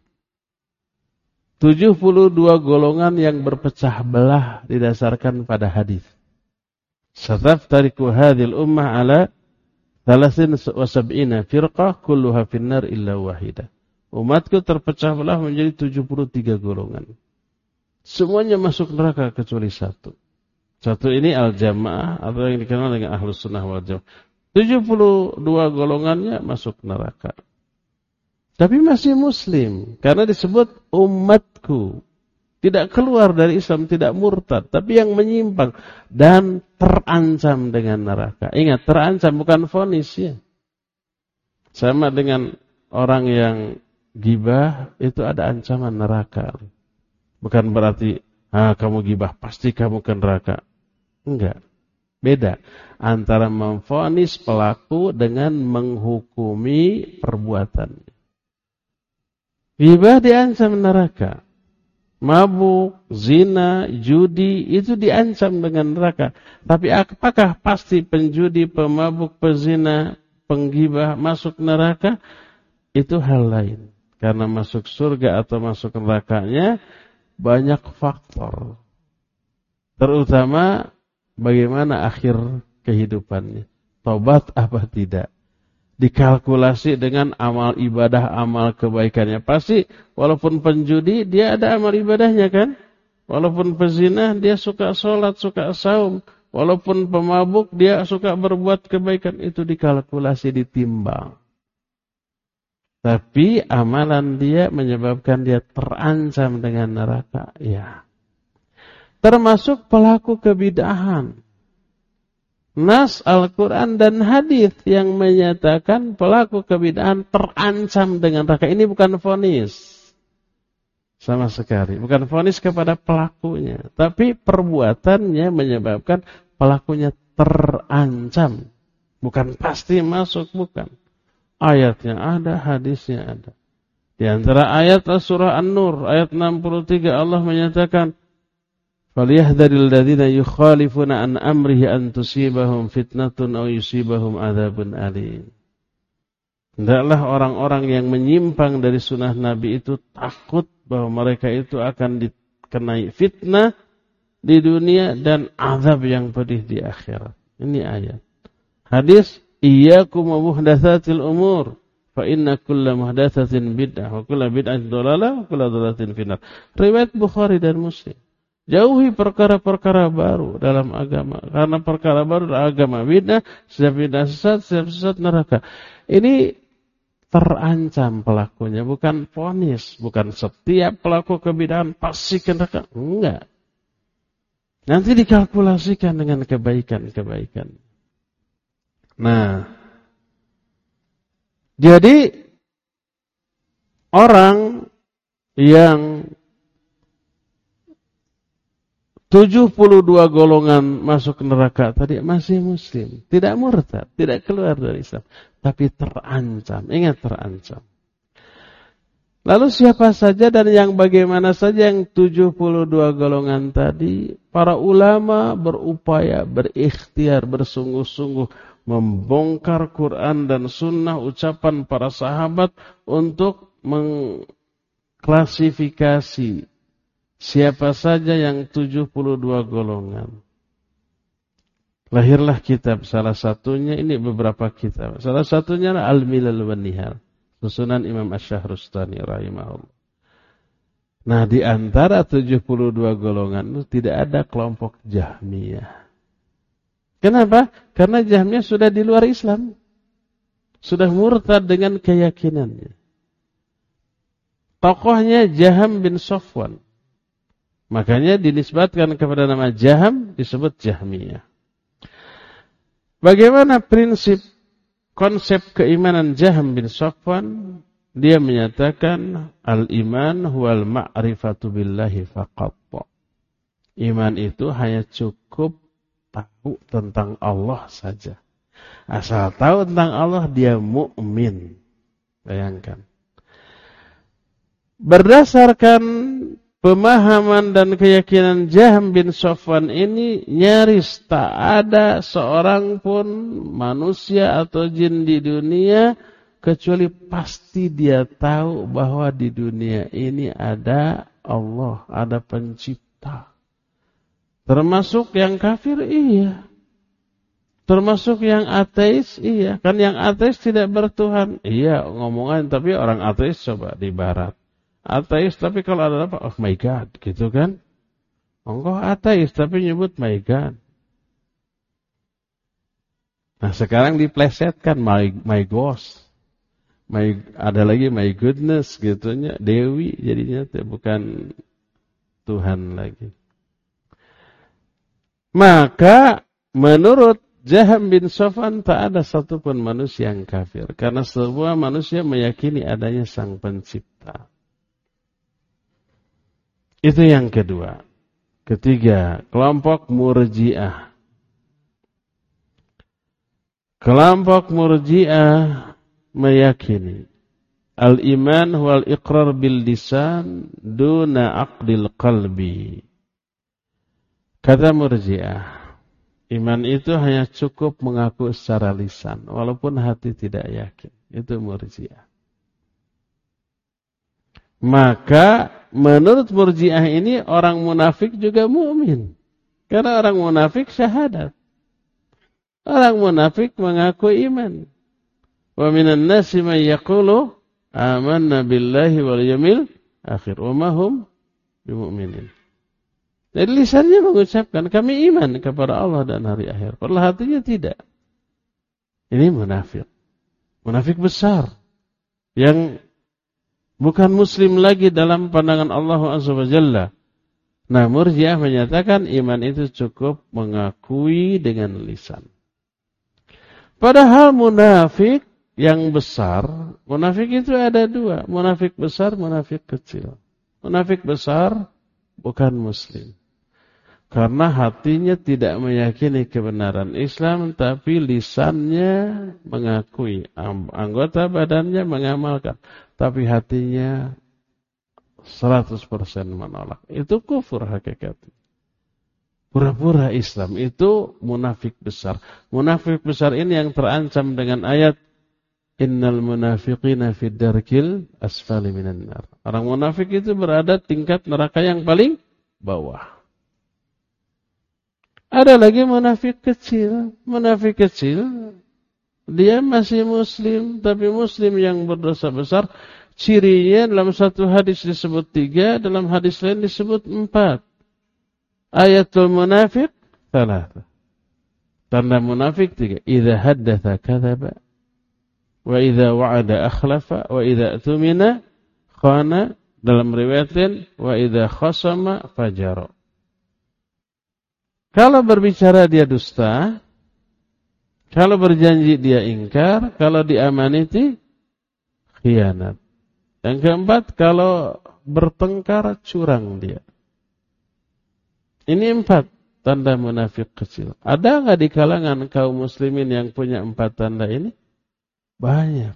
72 golongan yang berpecah belah didasarkan pada hadis. Sataftariqu hadhil ummah ala 73 firqah kulluha finnar illa wahidah. Umatku terpecah belah menjadi 73 golongan. Semuanya masuk neraka kecuali satu. Satu ini al-jamaah atau yang dikenal dengan ahlus sunnah wal jamaah. 72 golongannya masuk neraka. Tapi masih muslim. Karena disebut umatku. Tidak keluar dari Islam, tidak murtad. Tapi yang menyimpang. Dan terancam dengan neraka. Ingat, terancam bukan vonis ya. Sama dengan orang yang gibah, itu ada ancaman neraka. Bukan berarti, kamu gibah, pasti kamu ke neraka. Enggak. Beda antara memvonis pelaku dengan menghukumi perbuatannya. Ghibah diancam neraka. Mabuk, zina, judi itu diancam dengan neraka. Tapi apakah pasti penjudi, pemabuk, pezina, penggibah masuk neraka? Itu hal lain. Karena masuk surga atau masuk nerakanya banyak faktor. Terutama bagaimana akhir kehidupannya. Tobat apa tidak. Dikalkulasi dengan amal ibadah, amal kebaikannya. Pasti walaupun penjudi dia ada amal ibadahnya kan. Walaupun pezina dia suka sholat, suka saum. Walaupun pemabuk dia suka berbuat kebaikan. Itu dikalkulasi, ditimbang. Tapi amalan dia menyebabkan dia terancam dengan neraka. Ya. Termasuk pelaku kebid'ahan. Nas Al-Quran dan hadis yang menyatakan pelaku kebid'ahan terancam dengan neraka. Ini bukan vonis sama sekali. Bukan vonis kepada pelakunya. Tapi perbuatannya menyebabkan pelakunya terancam. Bukan pasti masuk, bukan. Ayatnya ada, hadisnya ada. Di antara ayat surah An-Nur, ayat 63 Allah menyatakan, فَلْيَحْذَرِ الَّذِينَ يُخَالِفُونَ عَنْ أَمْرِهِ أَنْ تُصِيبَهُمْ فِتْنَةٌ أَوْ يُصِيبَهُمْ عَذَابٌ أَلِيمٌ. Hendaklah orang-orang yang menyimpang dari sunnah Nabi itu takut bahwa mereka itu akan dikenai fitnah di dunia dan azab yang pedih di akhirat. Ini ayat. Hadis, iyyakum wa muhdatsatil umur fa inna kulla muhdatsatin bid'ah wa kulla bid'atin dhalalah wa kulla dhalalatin finnar. Riwayat Bukhari dan Muslim. Jauhi perkara-perkara baru dalam agama. Karena perkara baru adalah agama bid'ah, setiap bid'ah sesat, setiap sesat neraka. Ini terancam pelakunya, bukan vonis. Bukan setiap pelaku kebid'ahan pasti ke neraka. Enggak. Nanti dikalkulasikan dengan kebaikan-kebaikan. Nah, jadi orang yang 72 golongan masuk neraka tadi masih muslim, tidak murtad, tidak keluar dari Islam, tapi terancam. Ingat, terancam. Lalu siapa saja dan yang bagaimana saja yang 72 golongan tadi? Para ulama berupaya, berikhtiar, bersungguh-sungguh membongkar Quran dan sunnah ucapan para sahabat untuk mengklasifikasi siapa saja yang 72 golongan. Lahirlah kitab, salah satunya ini beberapa kitab. Salah satunya Al-Milal wan Nihal, susunan Imam Asy-Syahrustani rahimahullah. Nah, di antara 72 golongan itu tidak ada kelompok Jahmiyah. Kenapa? Karena Jahmiyah sudah di luar Islam. Sudah murtad dengan keyakinannya. Tokohnya Jaham bin Safwan. Makanya dinisbatkan kepada nama Jaham disebut Jahmiyah. Bagaimana konsep keimanan Jaham bin Safwan? Dia menyatakan al-iman huwal ma'rifatu billahi faqat. Iman itu hanya cukup tahu tentang Allah saja. Asal tahu tentang Allah dia mukmin. Bayangkan. Berdasarkan pemahaman dan keyakinan Jaham bin Safwan ini, nyaris tak ada seorang pun manusia atau jin di dunia kecuali pasti dia tahu bahwa di dunia ini ada Allah, ada pencipta. Termasuk yang kafir, iya. Termasuk yang ateis, iya. Kan yang ateis tidak bertuhan, iya ngomongan, tapi orang ateis coba di barat. Ateis tapi kalau ada apa, oh my God, gitu kan? Engkau ateis tapi nyebut my God. Nah sekarang diplesetkan my ghost, ada lagi my goodness, gitunya Dewi jadinya, bukan Tuhan lagi. Maka menurut Jaham bin Safwan tak ada satupun manusia yang kafir, karena semua manusia meyakini adanya Sang Pencipta. Itu yang kedua. Ketiga, kelompok Murji'ah. Kelompok Murji'ah meyakini al-iman wal iqrar bil lisan duna aqdil qalbi. Kata Murji'ah, iman itu hanya cukup mengaku secara lisan walaupun hati tidak yakin. Itu Murji'ah. Maka menurut Murji'ah ini orang munafik juga mukmin. Karena orang munafik syahadat. Orang munafik mengaku iman. Wa minan nasi man yaqulu amanna billahi wal yawmil akhir wa ma hum bimu'minin. Jadi lisannya mengucapkan kami iman kepada Allah dan hari akhir. Padahal hatinya tidak. Ini munafik. Munafik besar. Yang bukan muslim lagi dalam pandangan Allah Azza wa Jalla. Nah, Murji'ah menyatakan iman itu cukup mengakui dengan lisan. Padahal munafik yang besar, munafik itu ada dua. Munafik besar, munafik kecil. Munafik besar bukan muslim. Karena hatinya tidak meyakini kebenaran Islam, tapi lisannya mengakui. Anggota badannya mengamalkan, tapi hatinya 100% menolak. Itu kufur hakikatnya. Pura-pura Islam itu munafik besar. Munafik besar ini yang terancam dengan ayat Innal munafiqina fid darkil asfali minan nar. Orang munafik itu berada tingkat neraka yang paling bawah. Ada lagi munafik kecil. Munafik kecil dia masih muslim, tapi muslim yang berdosa besar. Cirinya dalam satu hadis disebut 3, dalam hadis lain disebut 4. Ayatul munafik 3. Tanda munafik 3. Idza haddatsa kadzaba wa idza wa'ada akhlafa wa idza tumina khana, dalam riwayat lain wa idza khasama fajara. Kalau berbicara dia dusta, kalau berjanji dia ingkar, kalau diamanati khianat. Yang keempat, kalau bertengkar curang dia. Ini 4 tanda munafik kecil. Ada nggak di kalangan kaum muslimin yang punya 4 tanda ini? Banyak.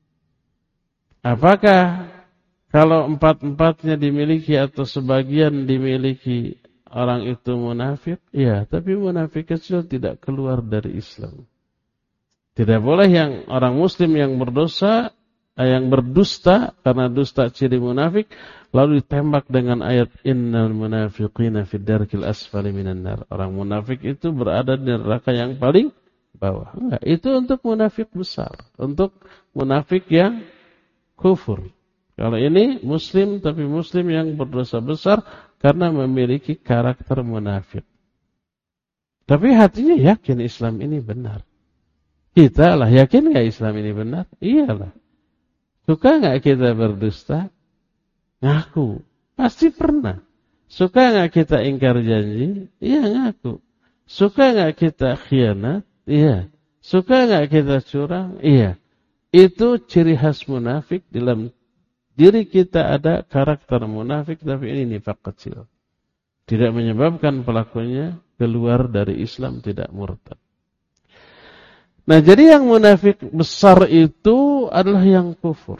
Apakah kalau 4-4-nya dimiliki atau sebagian dimiliki orang itu munafik? Iya, tapi munafik kecil tidak keluar dari Islam. Tidak boleh yang orang muslim yang berdosa, yang berdusta, karena dusta ciri munafik, lalu ditembak dengan ayat innal munafiqina fid darkil asfali minan nar. Orang munafik itu berada di neraka yang paling bawah. Enggak, itu untuk munafik besar, untuk munafik yang kufur. Kalau ini muslim, tapi muslim yang berdosa besar karena memiliki karakter munafik. Tapi hatinya yakin Islam ini benar. Kita lah yakin enggak Islam ini benar? Iyalah. Suka enggak kita berdusta? Ngaku. Pasti pernah. Suka enggak kita ingkar janji? Iya, ngaku. Suka enggak kita khianat? Iya. Suka enggak kita curang? Iya. Itu ciri khas munafik. Dalam diri kita ada karakter munafik, tapi ini nifaq kecil. Tidak menyebabkan pelakunya keluar dari Islam, tidak murtad. Nah, jadi yang munafik besar itu adalah yang kufur.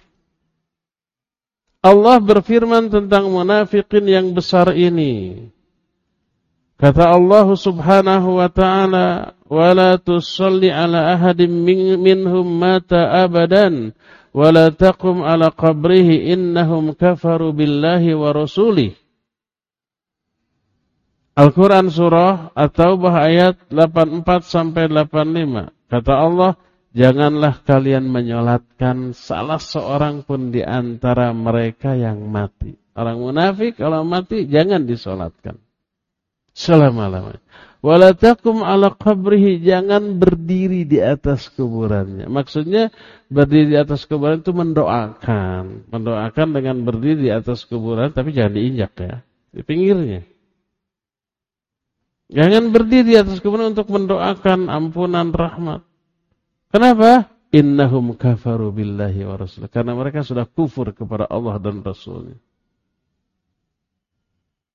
Allah berfirman tentang munafikin yang besar ini. Kata Allah Subhanahu wa ta'ala, "Wala tusalli ala ahadin minhum mata abadan, wala taqum ala qabrihi innahum kafaru billahi wa rasulih." Al-Quran surah At-Taubah ayat 84 sampai 85. Kata Allah, janganlah kalian menyolatkan salah seorang pun di antara mereka yang mati. Orang munafik kalau mati jangan disolatkan selama-lamanya. Wala taqum ala qabrihi, jangan berdiri di atas kuburannya. Maksudnya berdiri di atas kuburan itu mendoakan. Mendoakan dengan berdiri di atas kuburan, tapi jangan diinjak ya, di pinggirnya. Jangan berdiri di atas kuburan untuk mendoakan ampunan rahmat. Kenapa? Innahum kafaru billahi wa rasulih. Karena mereka sudah kufur kepada Allah dan Rasulnya.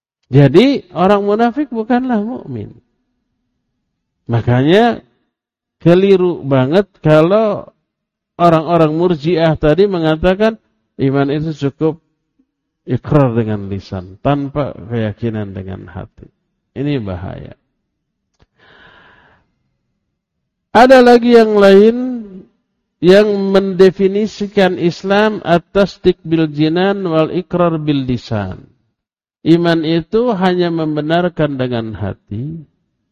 Jadi orang munafik bukanlah mukmin. Makanya keliru banget kalau orang-orang Murji'ah tadi mengatakan iman itu cukup ikrar dengan lisan tanpa keyakinan dengan hati. Ini bahaya. Ada lagi yang lain yang mendefinisikan Islam at-tasdiq bil jinan wal ikrar bil lisan. Iman itu hanya membenarkan dengan hati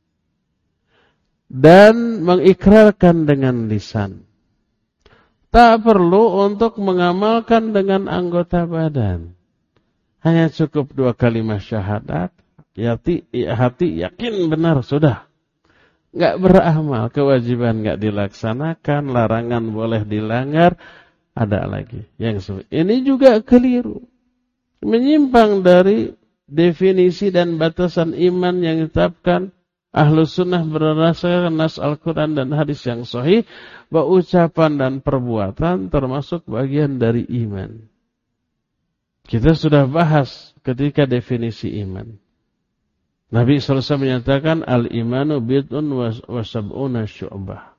dan mengikrarkan dengan lisan. Tak perlu untuk mengamalkan dengan anggota badan. Hanya cukup 2 kalimat syahadat, hati yakin benar, sudah. Enggak beramal, kewajiban enggak dilaksanakan, larangan boleh dilanggar, ada lagi. Ini juga keliru. Menyimpang dari definisi dan batasan iman yang ditetapkan Ahlus Sunnah berdasarkan nas Al-Quran dan hadis yang sahih, bahwa ucapan dan perbuatan termasuk bagian dari iman. Kita sudah bahas ketika definisi iman. Nabi SAW menyatakan al-imanu bid'un wa sab'una syu'bah.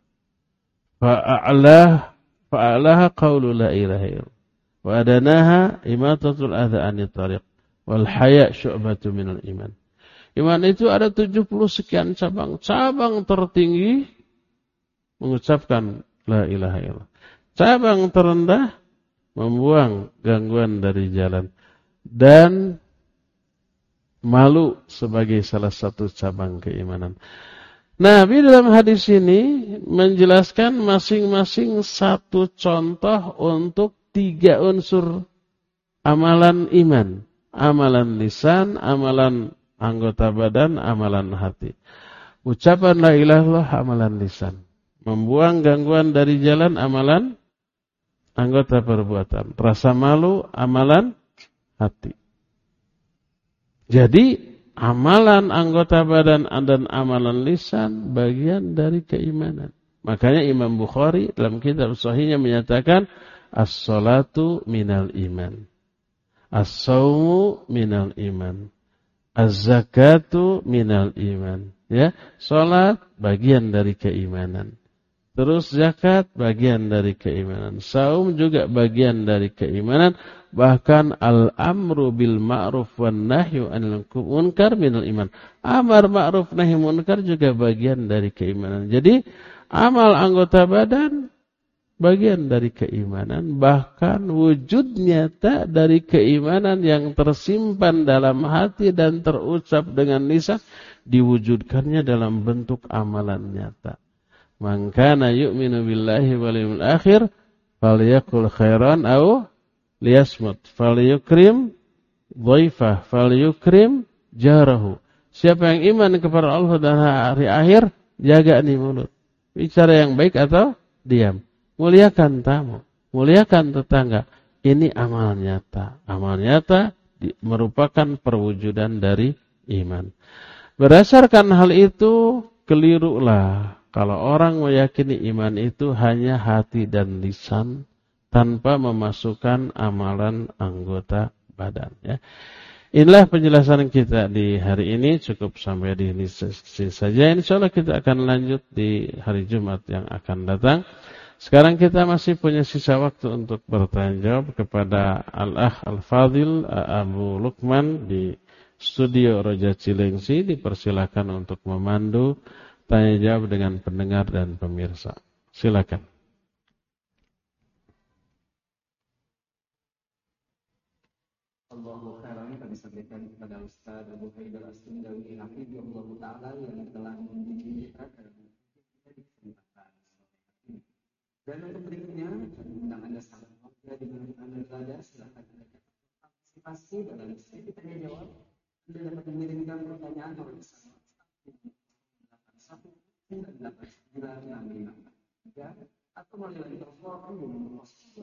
Fa'alaha qawlu la ilaha illallah. Wa adanaha imatatul adha anit tariq. Wal haya' syu'batu minal iman. Iman itu ada 70 sekian cabang. Cabang tertinggi mengucapkan la ilaha illallah. Cabang terendah membuang gangguan dari jalan. Dan malu sebagai salah satu cabang keimanan. Nabi dalam hadis ini menjelaskan masing-masing satu contoh untuk 3 unsur amalan iman. Amalan lisan, amalan anggota badan, amalan hati. Ucapan la ilaha illallah amalan lisan. Membuang gangguan dari jalan amalan anggota perbuatan. Rasa malu amalan hati. Jadi amalan anggota badan dan amalan lisan bagian dari keimanan. Makanya Imam Bukhari dalam kitab sahihnya menyatakan as-salatu minal iman. As-sawmu minal iman. Az-zakatu minal iman. Ya, salat bagian dari keimanan. Terus zakat bagian dari keimanan. Saum juga bagian dari keimanan. Bahkan al-amru bil ma'ruf wan nahyu 'anil munkar minal iman. Amar ma'ruf nahi munkar juga bagian dari keimanan. Jadi amal anggota badan bagian dari keimanan. Bahkan wujud nyata dari keimanan yang tersimpan dalam hati dan terucap dengan lisan diwujudkannya dalam bentuk amalan nyata. Man kana yu'minu billahi wal yawmil akhir falyaqul khairan aw liyasmut, falyukrim dhaifah, falyukrim jarahu. Siapa yang iman kepada Allah dan hari akhir, jaga nih mulut. Bicara yang baik atau diam. Muliakan tamu, muliakan tetangga. Ini amal nyata. Amal nyata merupakan perwujudan dari iman. Berdasarkan hal itu, kelirulah kalau orang meyakini iman itu hanya hati dan lisan tanpa memasukkan amalan anggota badan. Ya. Inilah penjelasan kita di hari ini. Cukup sampai di sini saja. InsyaAllah kita akan lanjut di hari Jumat yang akan datang. Sekarang kita masih punya sisa waktu untuk bertanya jawab kepada Al-Akh Al-Fadhil Abu Lukman di studio Roja Cilengsi. Dipersilakan untuk memandu tanya jawab dengan pendengar dan pemirsa. Silakan. Allahu khairan kami sampaikan kepada Ustaz Abu Haidar As-Sundawi Hafizahullah Ta'ala yang telah mendidik kita dalam kesempatan ini. Dan untuk berikutnya, tentang Anda sangat muda di mana Anda berada, silakan Anda partisipasi dalam sesi tanya jawab. Anda dapat mengirimkan pertanyaan oleh pesan WhatsApp 81989655 atau melalui telepon nomor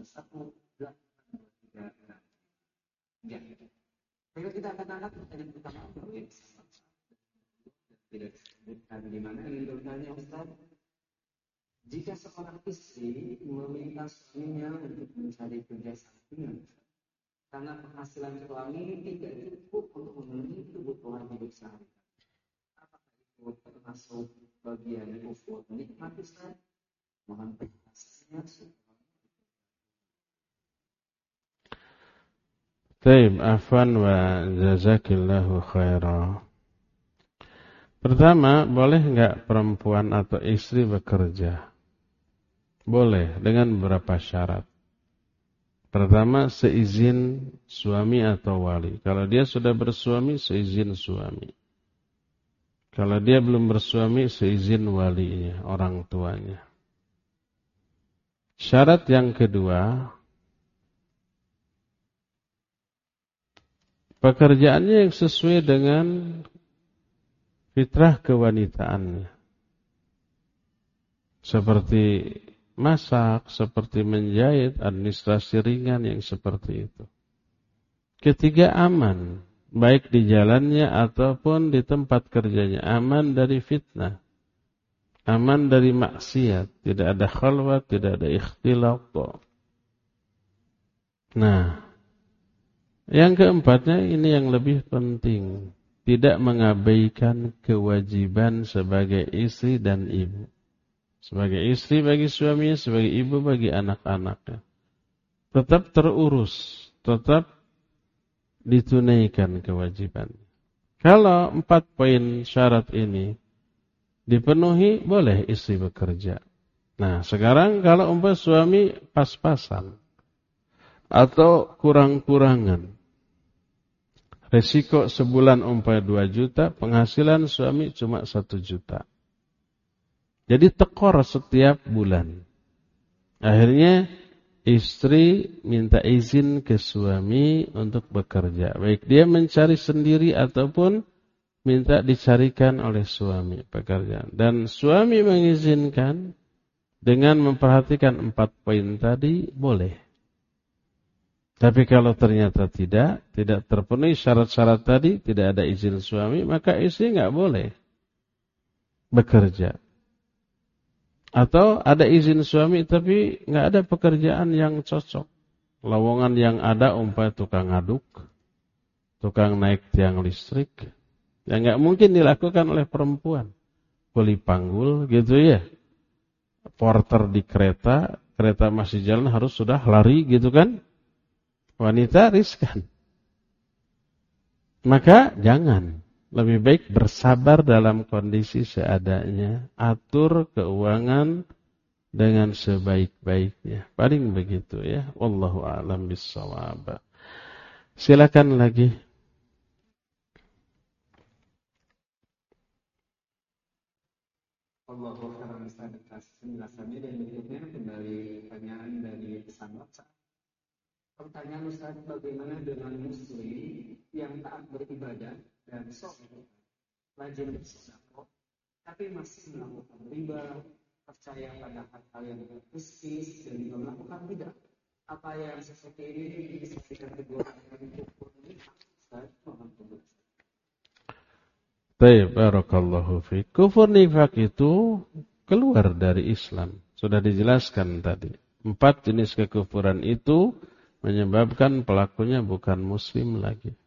02183. Ya. Baik, kita akan angkat pertanyaan pertama dari tidak disebutkan di mana ingin bertanya Ustaz. Jika seorang istri meminta suaminya untuk mencari kerja sampingan karena penghasilan suami tidak cukup untuk memenuhi kebutuhan hidup sehari-hari, apakah itu termasuk bagian kufur nikmat Ustaz? Mohon penjelasannya. Taib, afwan wa jazakillahu khairah. Pertama, boleh enggak perempuan atau istri bekerja? Boleh, dengan beberapa syarat. Pertama, seizin suami atau wali. Kalau dia sudah bersuami, seizin suami. Kalau dia belum bersuami, seizin walinya, orang tuanya. Syarat yang kedua, pekerjaannya yang sesuai dengan fitrah kewanitaannya. Seperti masak, seperti menjahit, administrasi ringan yang seperti itu. Ketiga, aman, baik di jalannya ataupun di tempat kerjanya. Aman dari fitnah, aman dari maksiat, tidak ada khalwat, tidak ada ikhtilat. Nah, yang keempatnya ini yang lebih penting, tidak mengabaikan kewajiban sebagai istri dan ibu. Sebagai istri bagi suaminya, sebagai ibu bagi anak-anaknya. Tetap terurus, tetap ditunaikan kewajiban. Kalau 4 poin syarat ini dipenuhi, boleh istri bekerja. Nah, sekarang kalau suami pas-pasan atau kurang-kurangan, resiko sebulan 2 juta, penghasilan suami cuma 1 juta. Jadi tekor setiap bulan. Akhirnya istri minta izin ke suami untuk bekerja. Baik dia mencari sendiri ataupun minta dicarikan oleh suami pekerjaan. Dan suami mengizinkan dengan memperhatikan 4 poin tadi, boleh. Tapi kalau ternyata tidak terpenuhi syarat-syarat tadi, tidak ada izin suami, maka istri nggak boleh bekerja. Atau ada izin suami tapi nggak ada pekerjaan yang cocok. Lowongan yang ada tukang aduk, tukang naik tiang listrik, yang nggak mungkin dilakukan oleh perempuan. Kuli panggul gitu ya. Porter di kereta masih jalan harus sudah lari gitu kan. Wanita riskan. Maka jangan. Lebih baik bersabar dalam kondisi seadanya. Atur keuangan dengan sebaik-baiknya. Paling begitu ya. Wallahu a'lam bissawab. Silakan lagi. Allahu a'lam atas penjelasannya, dan berikutnya kembali pertanyaan dari pesan WhatsApp. Pertanyaan Ustaz, bagaimana dengan muslim yang taat beribadah dan soleh, rajin bersedekah, tapi masih melakukan riba, percaya pada hal-hal yang mistis dan juga melakukan bidah? Apa yang seperti ini bisa dikategorikan kufur nifaq? Ustaz, mohon penjelasan. Baik, barakallahu fiik. Kufur nifaq itu keluar dari Islam. Sudah dijelaskan tadi. 4 jenis kekufuran itu menyebabkan pelakunya bukan muslim lagi.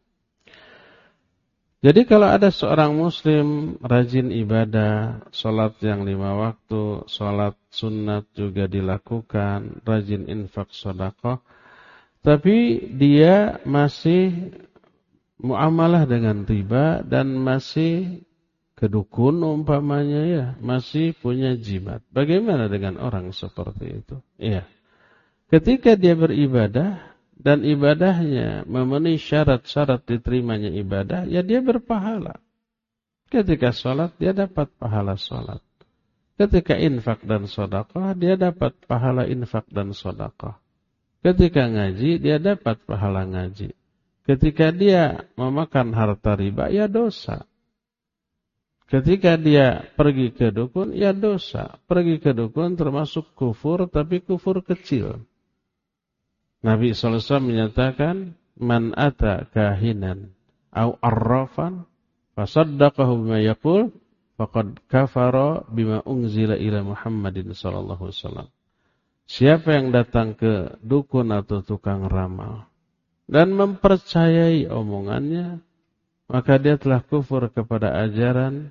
Jadi kalau ada seorang muslim rajin ibadah, sholat yang 5 waktu, sholat sunat juga dilakukan, rajin infak sedekah, tapi dia masih muamalah dengan riba dan masih kedukun umpamanya ya, masih punya jimat. Bagaimana dengan orang seperti itu? Iya. Ketika dia beribadah dan ibadahnya memenuhi syarat-syarat diterimanya ibadah, ya dia berpahala. Ketika sholat, dia dapat pahala sholat. Ketika infak dan sedekah, dia dapat pahala infak dan sedekah. Ketika ngaji, dia dapat pahala ngaji. Ketika dia memakan harta riba, ya dosa. Ketika dia pergi ke dukun, ya dosa. Pergi ke dukun termasuk kufur, tapi kufur kecil. Nabi SAW menyatakan, man ata kahinan au arrafan fasaddaqahu bima yaqul faqad kafara bima unzila ila Muhammadin sallallahu alaihi wasallam. Siapa yang datang ke dukun atau tukang ramal dan mempercayai omongannya, maka dia telah kufur kepada ajaran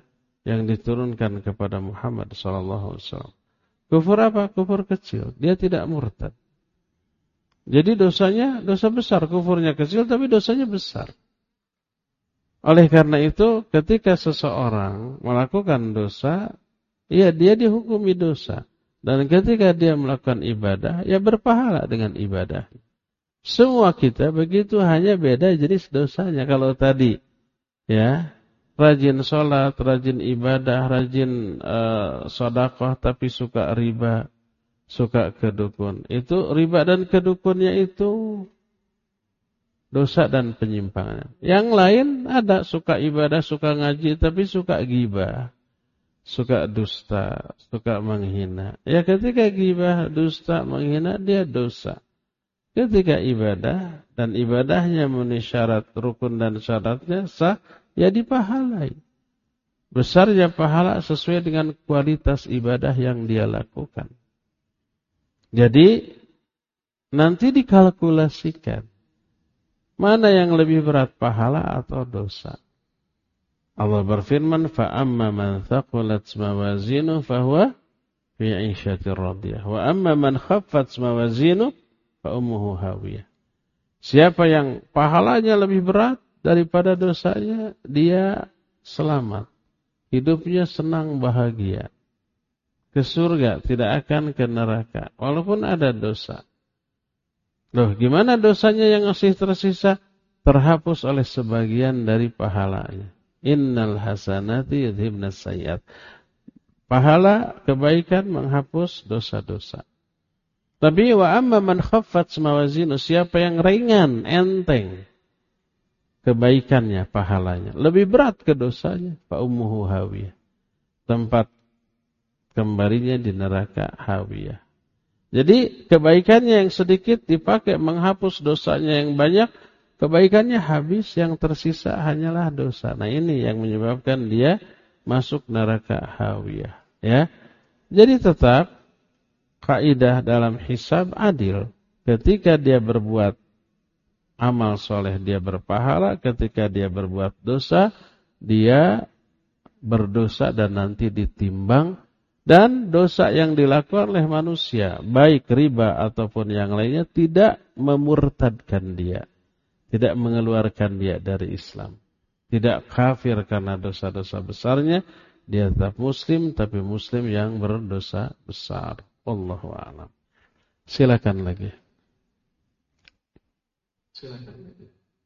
yang diturunkan kepada Muhammad SAW. Kufur apa? Kufur kecil. Dia tidak murtad. Jadi dosanya dosa besar. Kufurnya kecil tapi dosanya besar. Oleh karena itu, ketika seseorang melakukan dosa, ya dia dihukumi dosa. Dan ketika dia melakukan ibadah, ya berpahala dengan ibadah. Semua kita begitu, hanya beda jenis dosanya. Kalau tadi, ya, rajin sholat, rajin ibadah, rajin sedekah, tapi suka riba, suka kedukun. Itu riba dan kedukunnya itu dosa dan penyimpangan. Yang lain ada suka ibadah, suka ngaji, tapi suka ghibah, suka dusta, suka menghina. Ya ketika ghibah, dusta, menghina, dia dosa. Ketika ibadah dan ibadahnya memenuhi syarat rukun dan syaratnya sah, ya dipahalai. Besarnya pahala sesuai dengan kualitas ibadah yang dia lakukan. Jadi nanti dikalkulasikan mana yang lebih berat, pahala atau dosa. Allah berfirman, فَأَمَّا مَنْ ثَقُلَتْ مَوَازِينُهُ فَهُوَ فِي عِيشَةٍ رَاضِيَةٍ وَأَمَّا مَنْ خَفَّتْ مَوَازِينُهُ فَأُمُّهُ هَاوِيَةٌ. Siapa yang pahalanya lebih berat daripada dosanya, dia selamat. Hidupnya senang bahagia. Ke surga, tidak akan ke neraka. Walaupun ada dosa. Loh, gimana dosanya yang masih tersisa? Terhapus oleh sebagian dari pahalanya. Innal hasanati yudhibnas sayyi'at. Pahala kebaikan menghapus dosa-dosa. Tapi wa amma man khaffat mawazinu, siapa yang ringan, enteng kebaikannya, pahalanya, lebih berat ke dosanya, fa ummuhu hawiyah. Tempat kembalinya di neraka hawiyah. Jadi kebaikannya yang sedikit dipakai menghapus dosanya yang banyak, kebaikannya habis, yang tersisa hanyalah dosa. Nah, ini yang menyebabkan dia masuk neraka hawiyah, ya. Jadi tetap kaidah dalam hisab adil. Ketika dia berbuat amal soleh, dia berpahala. Ketika dia berbuat dosa, dia berdosa dan nanti ditimbang. Dan dosa yang dilakukan oleh manusia, baik riba ataupun yang lainnya, tidak memurtadkan dia, tidak mengeluarkan dia dari Islam, tidak kafir karena dosa-dosa besarnya. Dia tetap muslim, tapi muslim yang berdosa besar. Wallahu a'lam. Silakan lagi. Silakan lagi.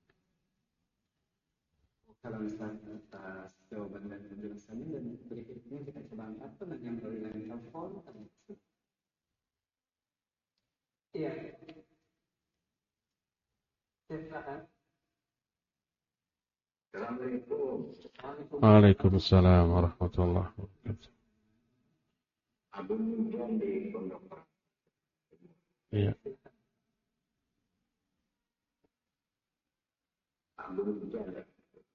Kalau misalnya atas jawaban dan penjelasannya, dan berikutnya kita coba angkat penanya dari lain telepon. Iya. Silakan. Assalamualaikum. Waalaikumsalam warahmatullahi wabarakatuh. Abu Muhammad di Pondok. Iya. Abu Muhammad.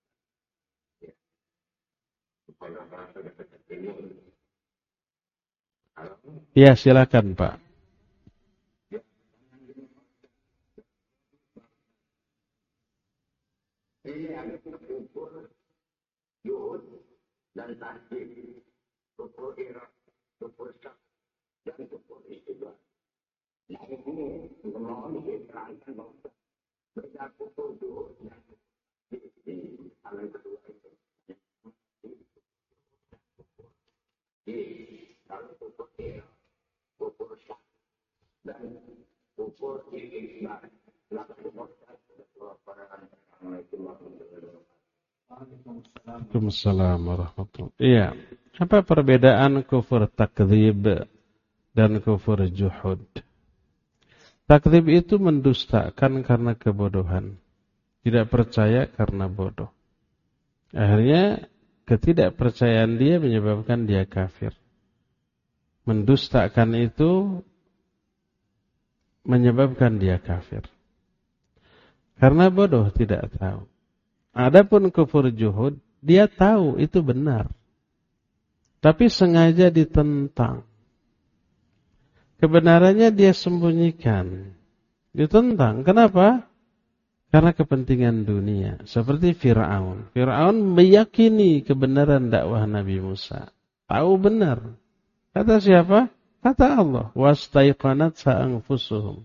Ya, silakan Pak. Ini ada ukur yuhud dan tahdir, ukur irak, ukur syak, dan ukur istilah. Nah, ini mau diterangkan bahwa beda ukur yuhud dan di alam kedua itu. Kalau ukur irak, ukur syak, dan ukur istilah. Waalaikumsalam warahmatullahi wabarakatuh. Iya. Apa perbedaan kufur takdzib dan kufur juhud? Takdzib itu mendustakan karena kebodohan, tidak percaya karena bodoh. Akhirnya ketidakpercayaan dia menyebabkan dia kafir. Mendustakan itu menyebabkan dia kafir. Karena bodoh, tidak tahu. Adapun kufur juhud, dia tahu itu benar, tapi sengaja ditentang. Kebenarannya dia sembunyikan, ditentang. Kenapa? karena kepentingan dunia. Seperti Fir'aun. Fir'aun meyakini kebenaran dakwah Nabi Musa. Tahu benar. Kata siapa? Kata Allah. Wastaiqanat sa'anfusuhum.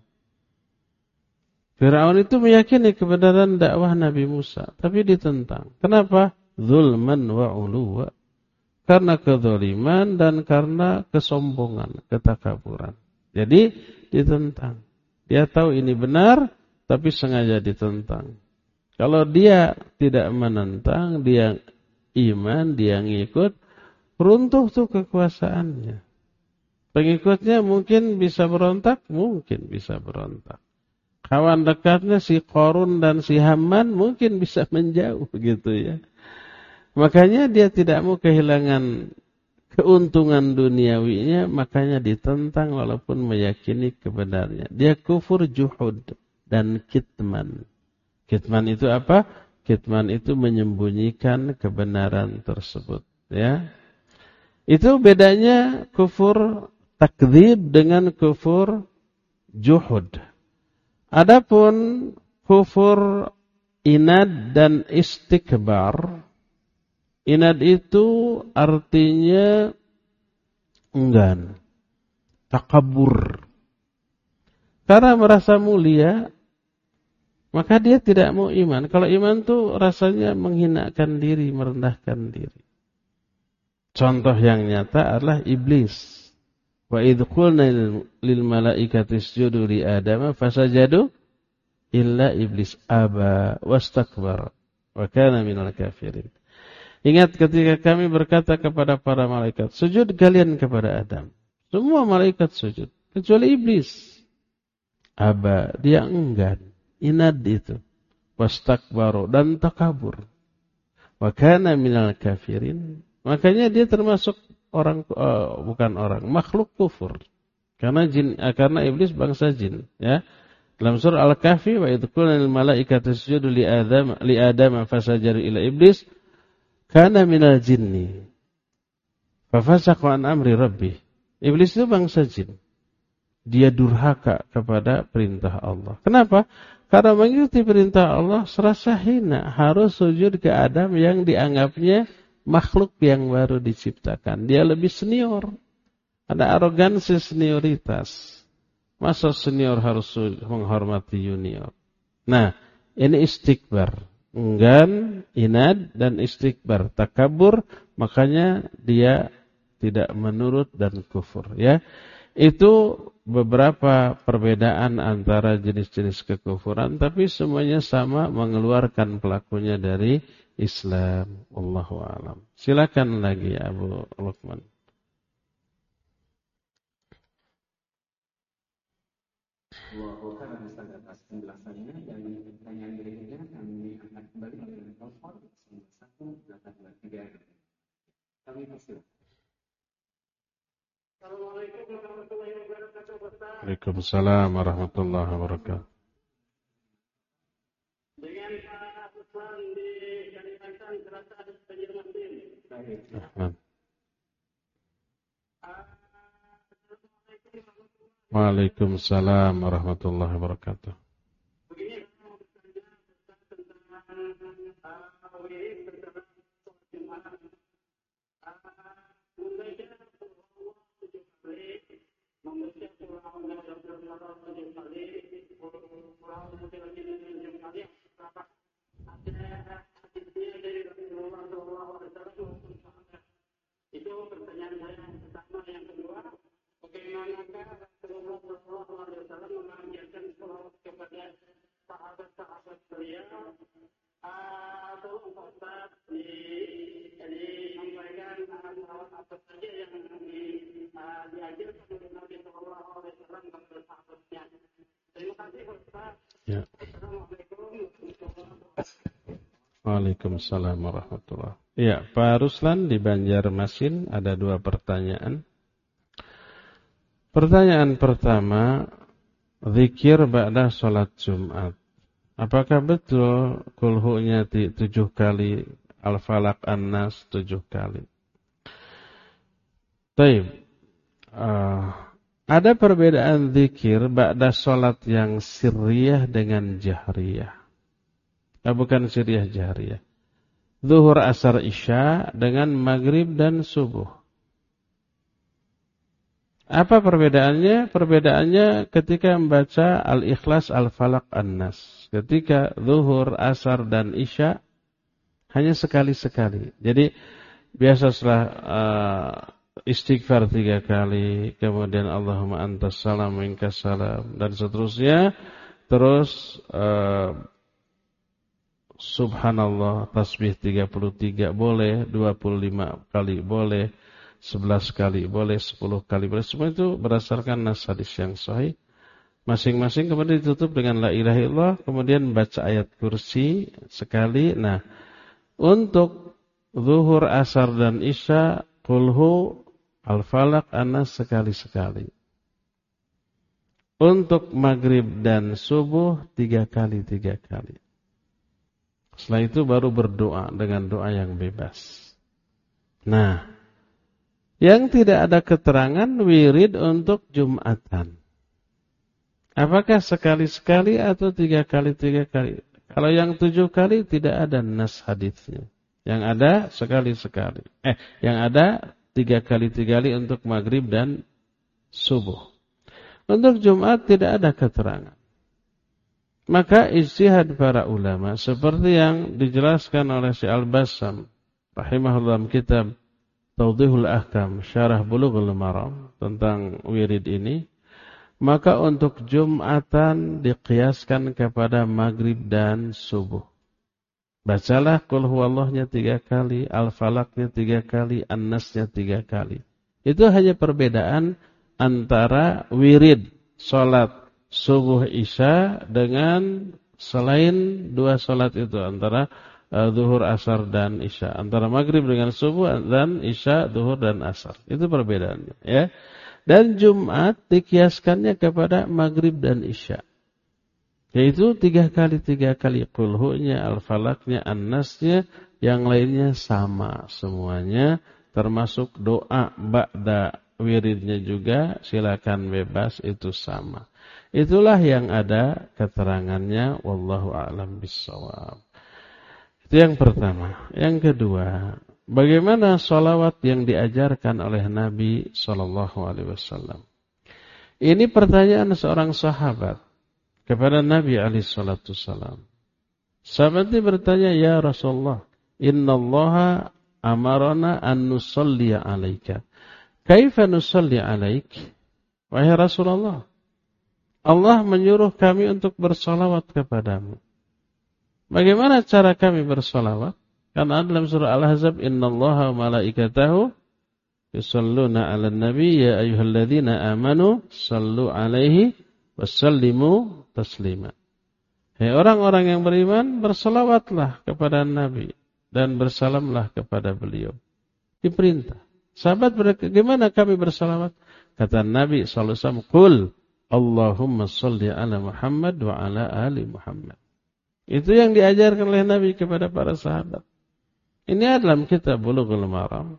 Fir'aun itu meyakini kebenaran dakwah Nabi Musa. Tapi ditentang. Kenapa? Zulman wa uluwa. Karena kezaliman dan karena kesombongan, ketakaburan. Jadi ditentang. Dia tahu ini benar, tapi sengaja ditentang. Kalau dia tidak menentang, dia iman, dia ngikut, runtuh tuh kekuasaannya. Pengikutnya mungkin bisa berontak, mungkin bisa berontak. Kawan dekatnya si Qarun dan si Haman mungkin bisa menjauh gitu ya. Makanya dia tidak mau kehilangan keuntungan duniawinya, makanya ditentang walaupun meyakini kebenarannya. Dia kufur juhud dan kitman. Kitman itu apa? Kitman itu menyembunyikan kebenaran tersebut, ya. Itu bedanya kufur takdzib dengan kufur juhud. Adapun kufur inad dan istikbar, inad itu artinya enggan, takabur. Karena merasa mulia, maka dia tidak mau iman. Kalau iman itu rasanya menghinakan diri, merendahkan diri. Contoh yang nyata adalah iblis. Wa idh qulna lil malaikati isjudu li Adama fasajadu illa iblis aba wastakbara wa kana minal kafirin. Ingat ketika kami berkata kepada para malaikat, sujud kalian kepada Adam. Semua malaikat sujud, kecuali iblis. Aba, dia enggan, inad itu. Wastakbaru, dan takabur. Wa kana minal kafirin. Makanya dia termasuk makhluk kufur. Karena iblis bangsa jin, ya. Dalam surah Al-Kahfi, wa idh qulna lil malaikati isjudu li Adama fasajadu ila iblis kana minal jinni fafasaqa an amri rabbih. Iblis itu bangsa jin. Dia durhaka kepada perintah Allah. Kenapa? Karena mengikuti perintah Allah serasa hina, harus sujud ke Adam yang dianggapnya makhluk yang baru diciptakan. Dia lebih senior. Ada arogansi senioritas. Masa senior harus menghormati junior? Nah, ini istikbar. Enggan, inad, dan istikbar. Takabur, makanya dia tidak menurut dan kufur. Ya, itu beberapa perbedaan antara jenis-jenis kekufuran, tapi semuanya sama mengeluarkan pelakunya dari Islam. Wallahu a'lam. Silakan lagi Abu Luqman. Karena Ustaz atas penjelasannya dan pertanyaan berikutnya kami akan kembali dengan telepon 11823. Kami persilakan. Assalamualaikum warahmatullahi wabarakatuh. Waalaikumsalam warahmatullahi wabarakatuh. Dengan Pak Usman di Kalimantan Selatan Banjarmasin. Waalaikumsalam warahmatullahi wabarakatuh. Begini, saya mau bertanya tentang WIB secara sholat Jumat. Membaca surah 7 kali, membaca surah Al-Baqarah 7 kali, surah Al-Mujaddid 7 kali. Apakah ada hadisnya dari Rasulullah SAW? Itu pertanyaan saya yang pertama. Yang kedua, bagaimanakah Rasulullah SAW mengajarkan salawat kepada sahabat-sahabat beliau? Tolong Pak Ustaz disampaikan salawat apa saja yang diajarkan oleh Nabi SAW kepada sahabatnya. Terima kasih Pak Ustaz. Ya. Assalamualaikum. Waalaikumsalam warahmatullahi wabarakatuh. Ya, Pak Ruslan di Banjarmasin ada 2 pertanyaan. Pertanyaan pertama, zikir ba'da sholat Jumat. Apakah betul kulhunya 7 kali, Al-Falaq An-Nas 7 kali? Taib. Ada perbedaan zikir ba'da sholat yang sirriyah dengan jahriyah. Bukan sirriyah jahriyah. Zuhur, asar, isya dengan maghrib dan subuh. Apa perbedaannya? Perbedaannya ketika membaca Al-Ikhlas, Al-Falaq, An-Nas. Ketika zuhur, asar, dan isya hanya sekali-sekali. Jadi biasa setelah istighfar 3 kali, kemudian Allahumma antas salam minkas salam, dan seterusnya. Terus subhanallah, tasbih 33 boleh, 25 kali boleh, 11 kali boleh, 10 kali boleh. Semua itu berdasarkan nas hadis yang sahih. Masing-masing kemudian ditutup dengan la ilaha illallah, kemudian baca ayat kursi sekali. Nah, untuk zuhur, asar, dan isya, qulhu, al-falaq, an-nas sekali-sekali. Untuk maghrib dan subuh 3 kali. Setelah itu baru berdoa dengan doa yang bebas. Nah, yang tidak ada keterangan wirid untuk Jumatan. Apakah sekali-sekali atau 3 kali? Kalau yang 7 kali tidak ada nas hadisnya. Yang ada sekali-sekali. Yang ada 3 kali untuk maghrib dan subuh. Untuk Jumat tidak ada keterangan. Maka ijtihad para ulama seperti yang dijelaskan oleh Syekh Al-Bassam rahimahullah dalam kitab Tawdihul Ahkam Syarah Bulughul Maram tentang wirid ini, maka untuk Jumatan diqiyaskan kepada maghrib dan subuh. Bacalah qul huwallahnya 3 kali, al-falaqnya 3 kali, an-nasnya 3 kali. Itu hanya perbedaan antara wirid salat subuh isya dengan selain 2 salat itu, antara zuhur, asar, dan isya. Antara maghrib dengan subuh dan isya, zuhur, dan asar. Itu perbedaannya. Ya. Dan Jumat dikiaskannya kepada maghrib dan isya. Yaitu 3 kali. Qulhu'nya, al-falaknya, an-nasnya, yang lainnya sama semuanya. Termasuk doa ba'da wiridnya juga, silakan bebas, itu sama. Itulah yang ada keterangannya, wallahu a'lam bissawab. Itu yang pertama. Yang kedua, bagaimana sholawat yang diajarkan oleh Nabi SAW? Ini pertanyaan seorang sahabat kepada Nabi SAW. Sahabat ini bertanya, ya Rasulullah, innallaha amarana an nusalli alaika. Kaifa nusalli alaik? Wahai Rasulullah, Allah menyuruh kami untuk bersolawat kepadamu. Bagaimana cara kami bersolawat? Karena dalam surah Al-Ahzab, innallaha wa malaikatahu yusalluna 'alan nabi ya ayyuhalladzina amanu sallu 'alaihi wasallimu taslima. Hai orang-orang yang beriman, bersolawatlah kepada Nabi dan bersalamlah kepada beliau. Diperintah. Sahabat berkata, bagaimana kami bersolawat? Kata Nabi SAW, qul Allahumma salli ala Muhammad wa ala ali Muhammad. Itu yang diajarkan oleh Nabi kepada para sahabat. Ini adalah kitab Bulughul Maram,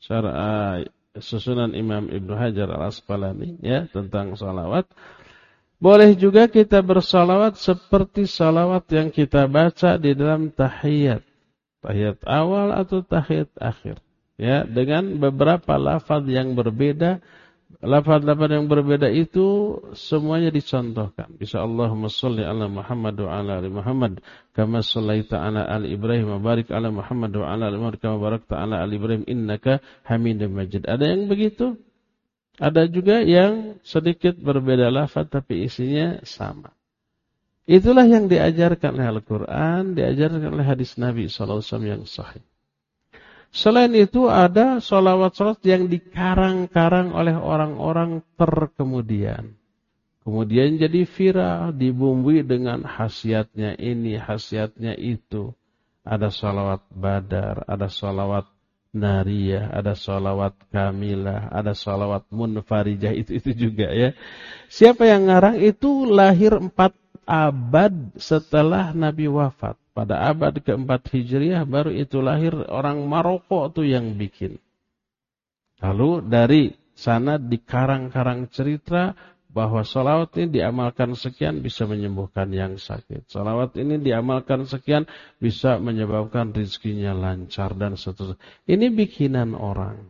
susunan Imam Ibnu Hajar Al-Asqalani, ya, tentang salawat. Boleh juga kita bersalawat seperti salawat yang kita baca di dalam tahiyat. Tahiyat awal atau tahiyat akhir. Ya, dengan beberapa lafaz yang berbeda. Lafaz-lafaz yang berbeda itu semuanya dicontohkan. Bisa Allahumma sholli ala Muhammad wa ala ali Muhammad kama shallaita ala ali Ibrahim wa barik ala Muhammad wa ala ali Muhammad kama barakta ala ali Ibrahim innaka Hamidum Majid. Ada yang begitu? Ada juga yang sedikit berbeda lafaz tapi isinya sama. Itulah yang diajarkan oleh Al-Qur'an, diajarkan oleh hadis Nabi sallallahu alaihi wasallam yang sahih. Selain itu ada sholawat-sholawat yang dikarang-karang oleh orang-orang terkemudian. Kemudian jadi viral, dibumbui dengan khasiatnya ini, khasiatnya itu. Ada sholawat Badar, ada sholawat Nariyah, ada sholawat Kamilah, ada sholawat Munfarijah, itu juga ya. Siapa yang ngarang itu lahir 4 abad setelah Nabi wafat. Pada abad ke-4 Hijriah baru itu lahir orang Maroko tuh yang bikin. Lalu dari sana dikarang-karang cerita, bahwa salawat ini diamalkan sekian bisa menyembuhkan yang sakit. Salawat ini diamalkan sekian bisa menyebabkan rezekinya lancar dan seterusnya. Ini bikinan orang.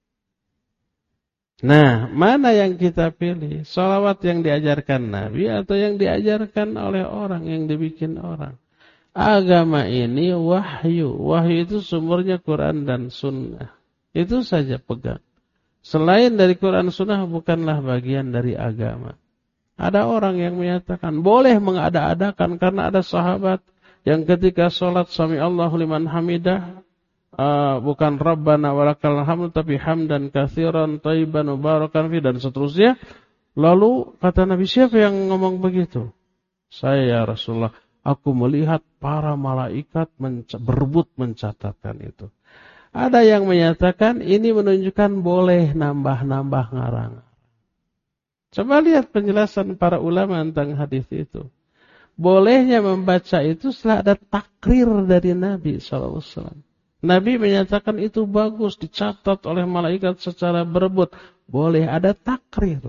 Nah, mana yang kita pilih? Salawat yang diajarkan Nabi atau yang diajarkan oleh orang, yang dibikin orang? Agama ini wahyu. Wahyu itu sumbernya Quran dan Sunnah. Itu saja pegang. Selain dari Quran Sunnah bukanlah bagian dari agama. Ada orang yang menyatakan boleh mengada-adakan karena ada sahabat yang ketika sholat sami Allahu liman hamidah bukan Rabbana walakal hamd tapi hamdan katsiran thayyiban mubarakan fi dan seterusnya. Lalu kata Nabi, siapa yang ngomong begitu? Saya ya Rasulullah, aku melihat para malaikat berebut mencatatkan itu. Ada yang menyatakan ini menunjukkan boleh nambah-nambah ngarang. Coba lihat penjelasan para ulama tentang hadis itu. Bolehnya membaca itu setelah ada takrir dari Nabi SAW. Nabi menyatakan itu bagus, dicatat oleh malaikat secara berebut. Boleh ada takrir.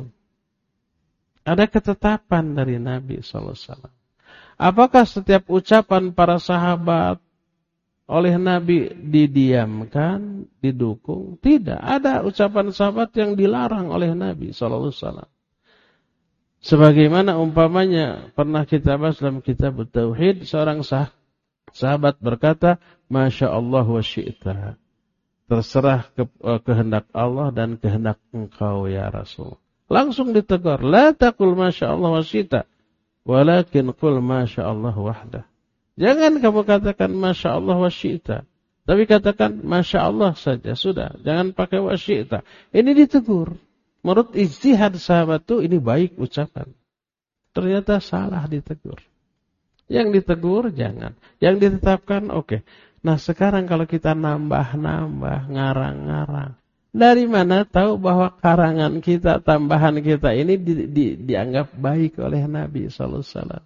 Ada ketetapan dari Nabi SAW. Apakah setiap ucapan para sahabat oleh Nabi didiamkan, didukung? Tidak. Ada ucapan sahabat yang dilarang oleh Nabi SAW. Sebagaimana umpamanya pernah kita bahas dalam kitab Tauhid, seorang sahabat berkata, Masya Allah wa syi'ta. Terserah kehendak Allah dan kehendak engkau ya Rasul. Langsung ditegur, la taqul Masya Allah wa syi'ta, walakin qul Masya Allah wahdah. Jangan kamu katakan Masya Allah wa syi'ta. Tapi katakan Masya Allah saja. Sudah. Jangan pakai wa syi'ta. Ini ditegur. Menurut ijtihad sahabat itu ini baik ucapan. Ternyata salah ditegur. Yang ditegur jangan. Yang ditetapkan oke. Nah sekarang kalau kita nambah-nambah, ngarang-ngarang. Dari mana tahu bahwa karangan kita, tambahan kita ini dianggap baik oleh Nabi SAW.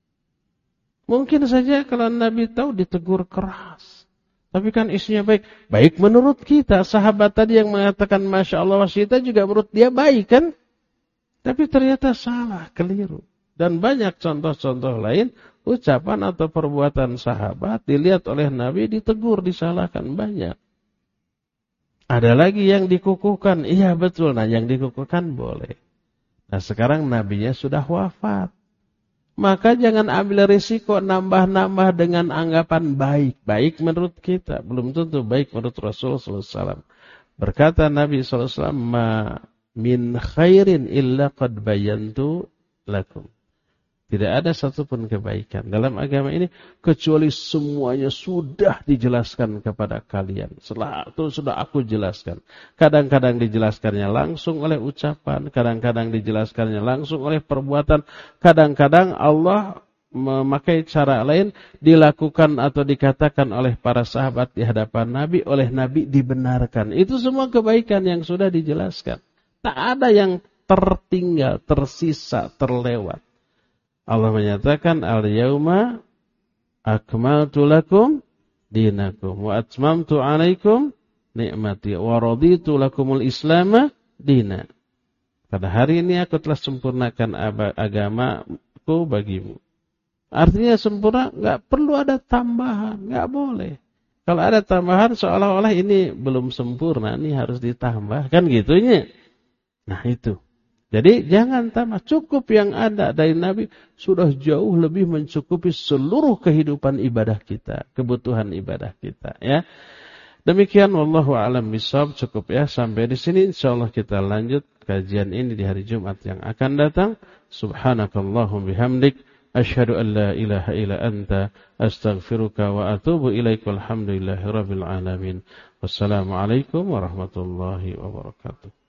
Mungkin saja kalau Nabi tahu ditegur keras. Tapi kan isinya baik. Baik menurut kita. Sahabat tadi yang mengatakan Masya Allah wa syi'ta juga menurut dia baik kan. Tapi ternyata salah, keliru. Dan banyak contoh-contoh lain. Ucapan atau perbuatan sahabat dilihat oleh Nabi ditegur, disalahkan banyak. Ada lagi yang dikukuhkan. Iya betul. Nah yang dikukuhkan boleh. Nah sekarang Nabinya sudah wafat. Maka jangan ambil risiko nambah-nambah dengan anggapan baik. Baik menurut kita. Belum tentu baik menurut Rasulullah SAW. Berkata Nabi SAW, Ma min khairin illa qad bayantu lakum. Tidak ada satupun kebaikan dalam agama ini kecuali semuanya sudah dijelaskan kepada kalian. Setelah itu sudah aku jelaskan. Kadang-kadang dijelaskannya langsung oleh ucapan, kadang-kadang dijelaskannya langsung oleh perbuatan, kadang-kadang Allah memakai cara lain dilakukan atau dikatakan oleh para sahabat di hadapan Nabi, oleh Nabi dibenarkan. Itu semua kebaikan yang sudah dijelaskan. Tak ada yang tertinggal, tersisa, terlewat. Allah menyatakan al-yauma akmaltu lakum dinakum wa atmamtu 'alaikum ni'mati wa raditu lakumul islama dina. Pada hari ini aku telah sempurnakan agamaku bagimu. Artinya sempurna, enggak perlu ada tambahan, enggak boleh. Kalau ada tambahan seolah-olah ini belum sempurna, ini harus ditambah, kan gitunya. Nah itu. Jadi jangan tambah, cukup yang ada dari Nabi sudah jauh lebih mencukupi seluruh kehidupan ibadah kita, kebutuhan ibadah kita ya. Demikian wallahu a'lam bishawab, cukup ya sampai di sini. Insyaallah kita lanjut kajian ini di hari Jumat yang akan datang. Subhanakallahumma bihamdik asyhadu an la ilaha illa anta astaghfiruka wa atubu ilaik. Walhamdulillahirabbil alamin. Wassalamualaikum warahmatullahi wabarakatuh.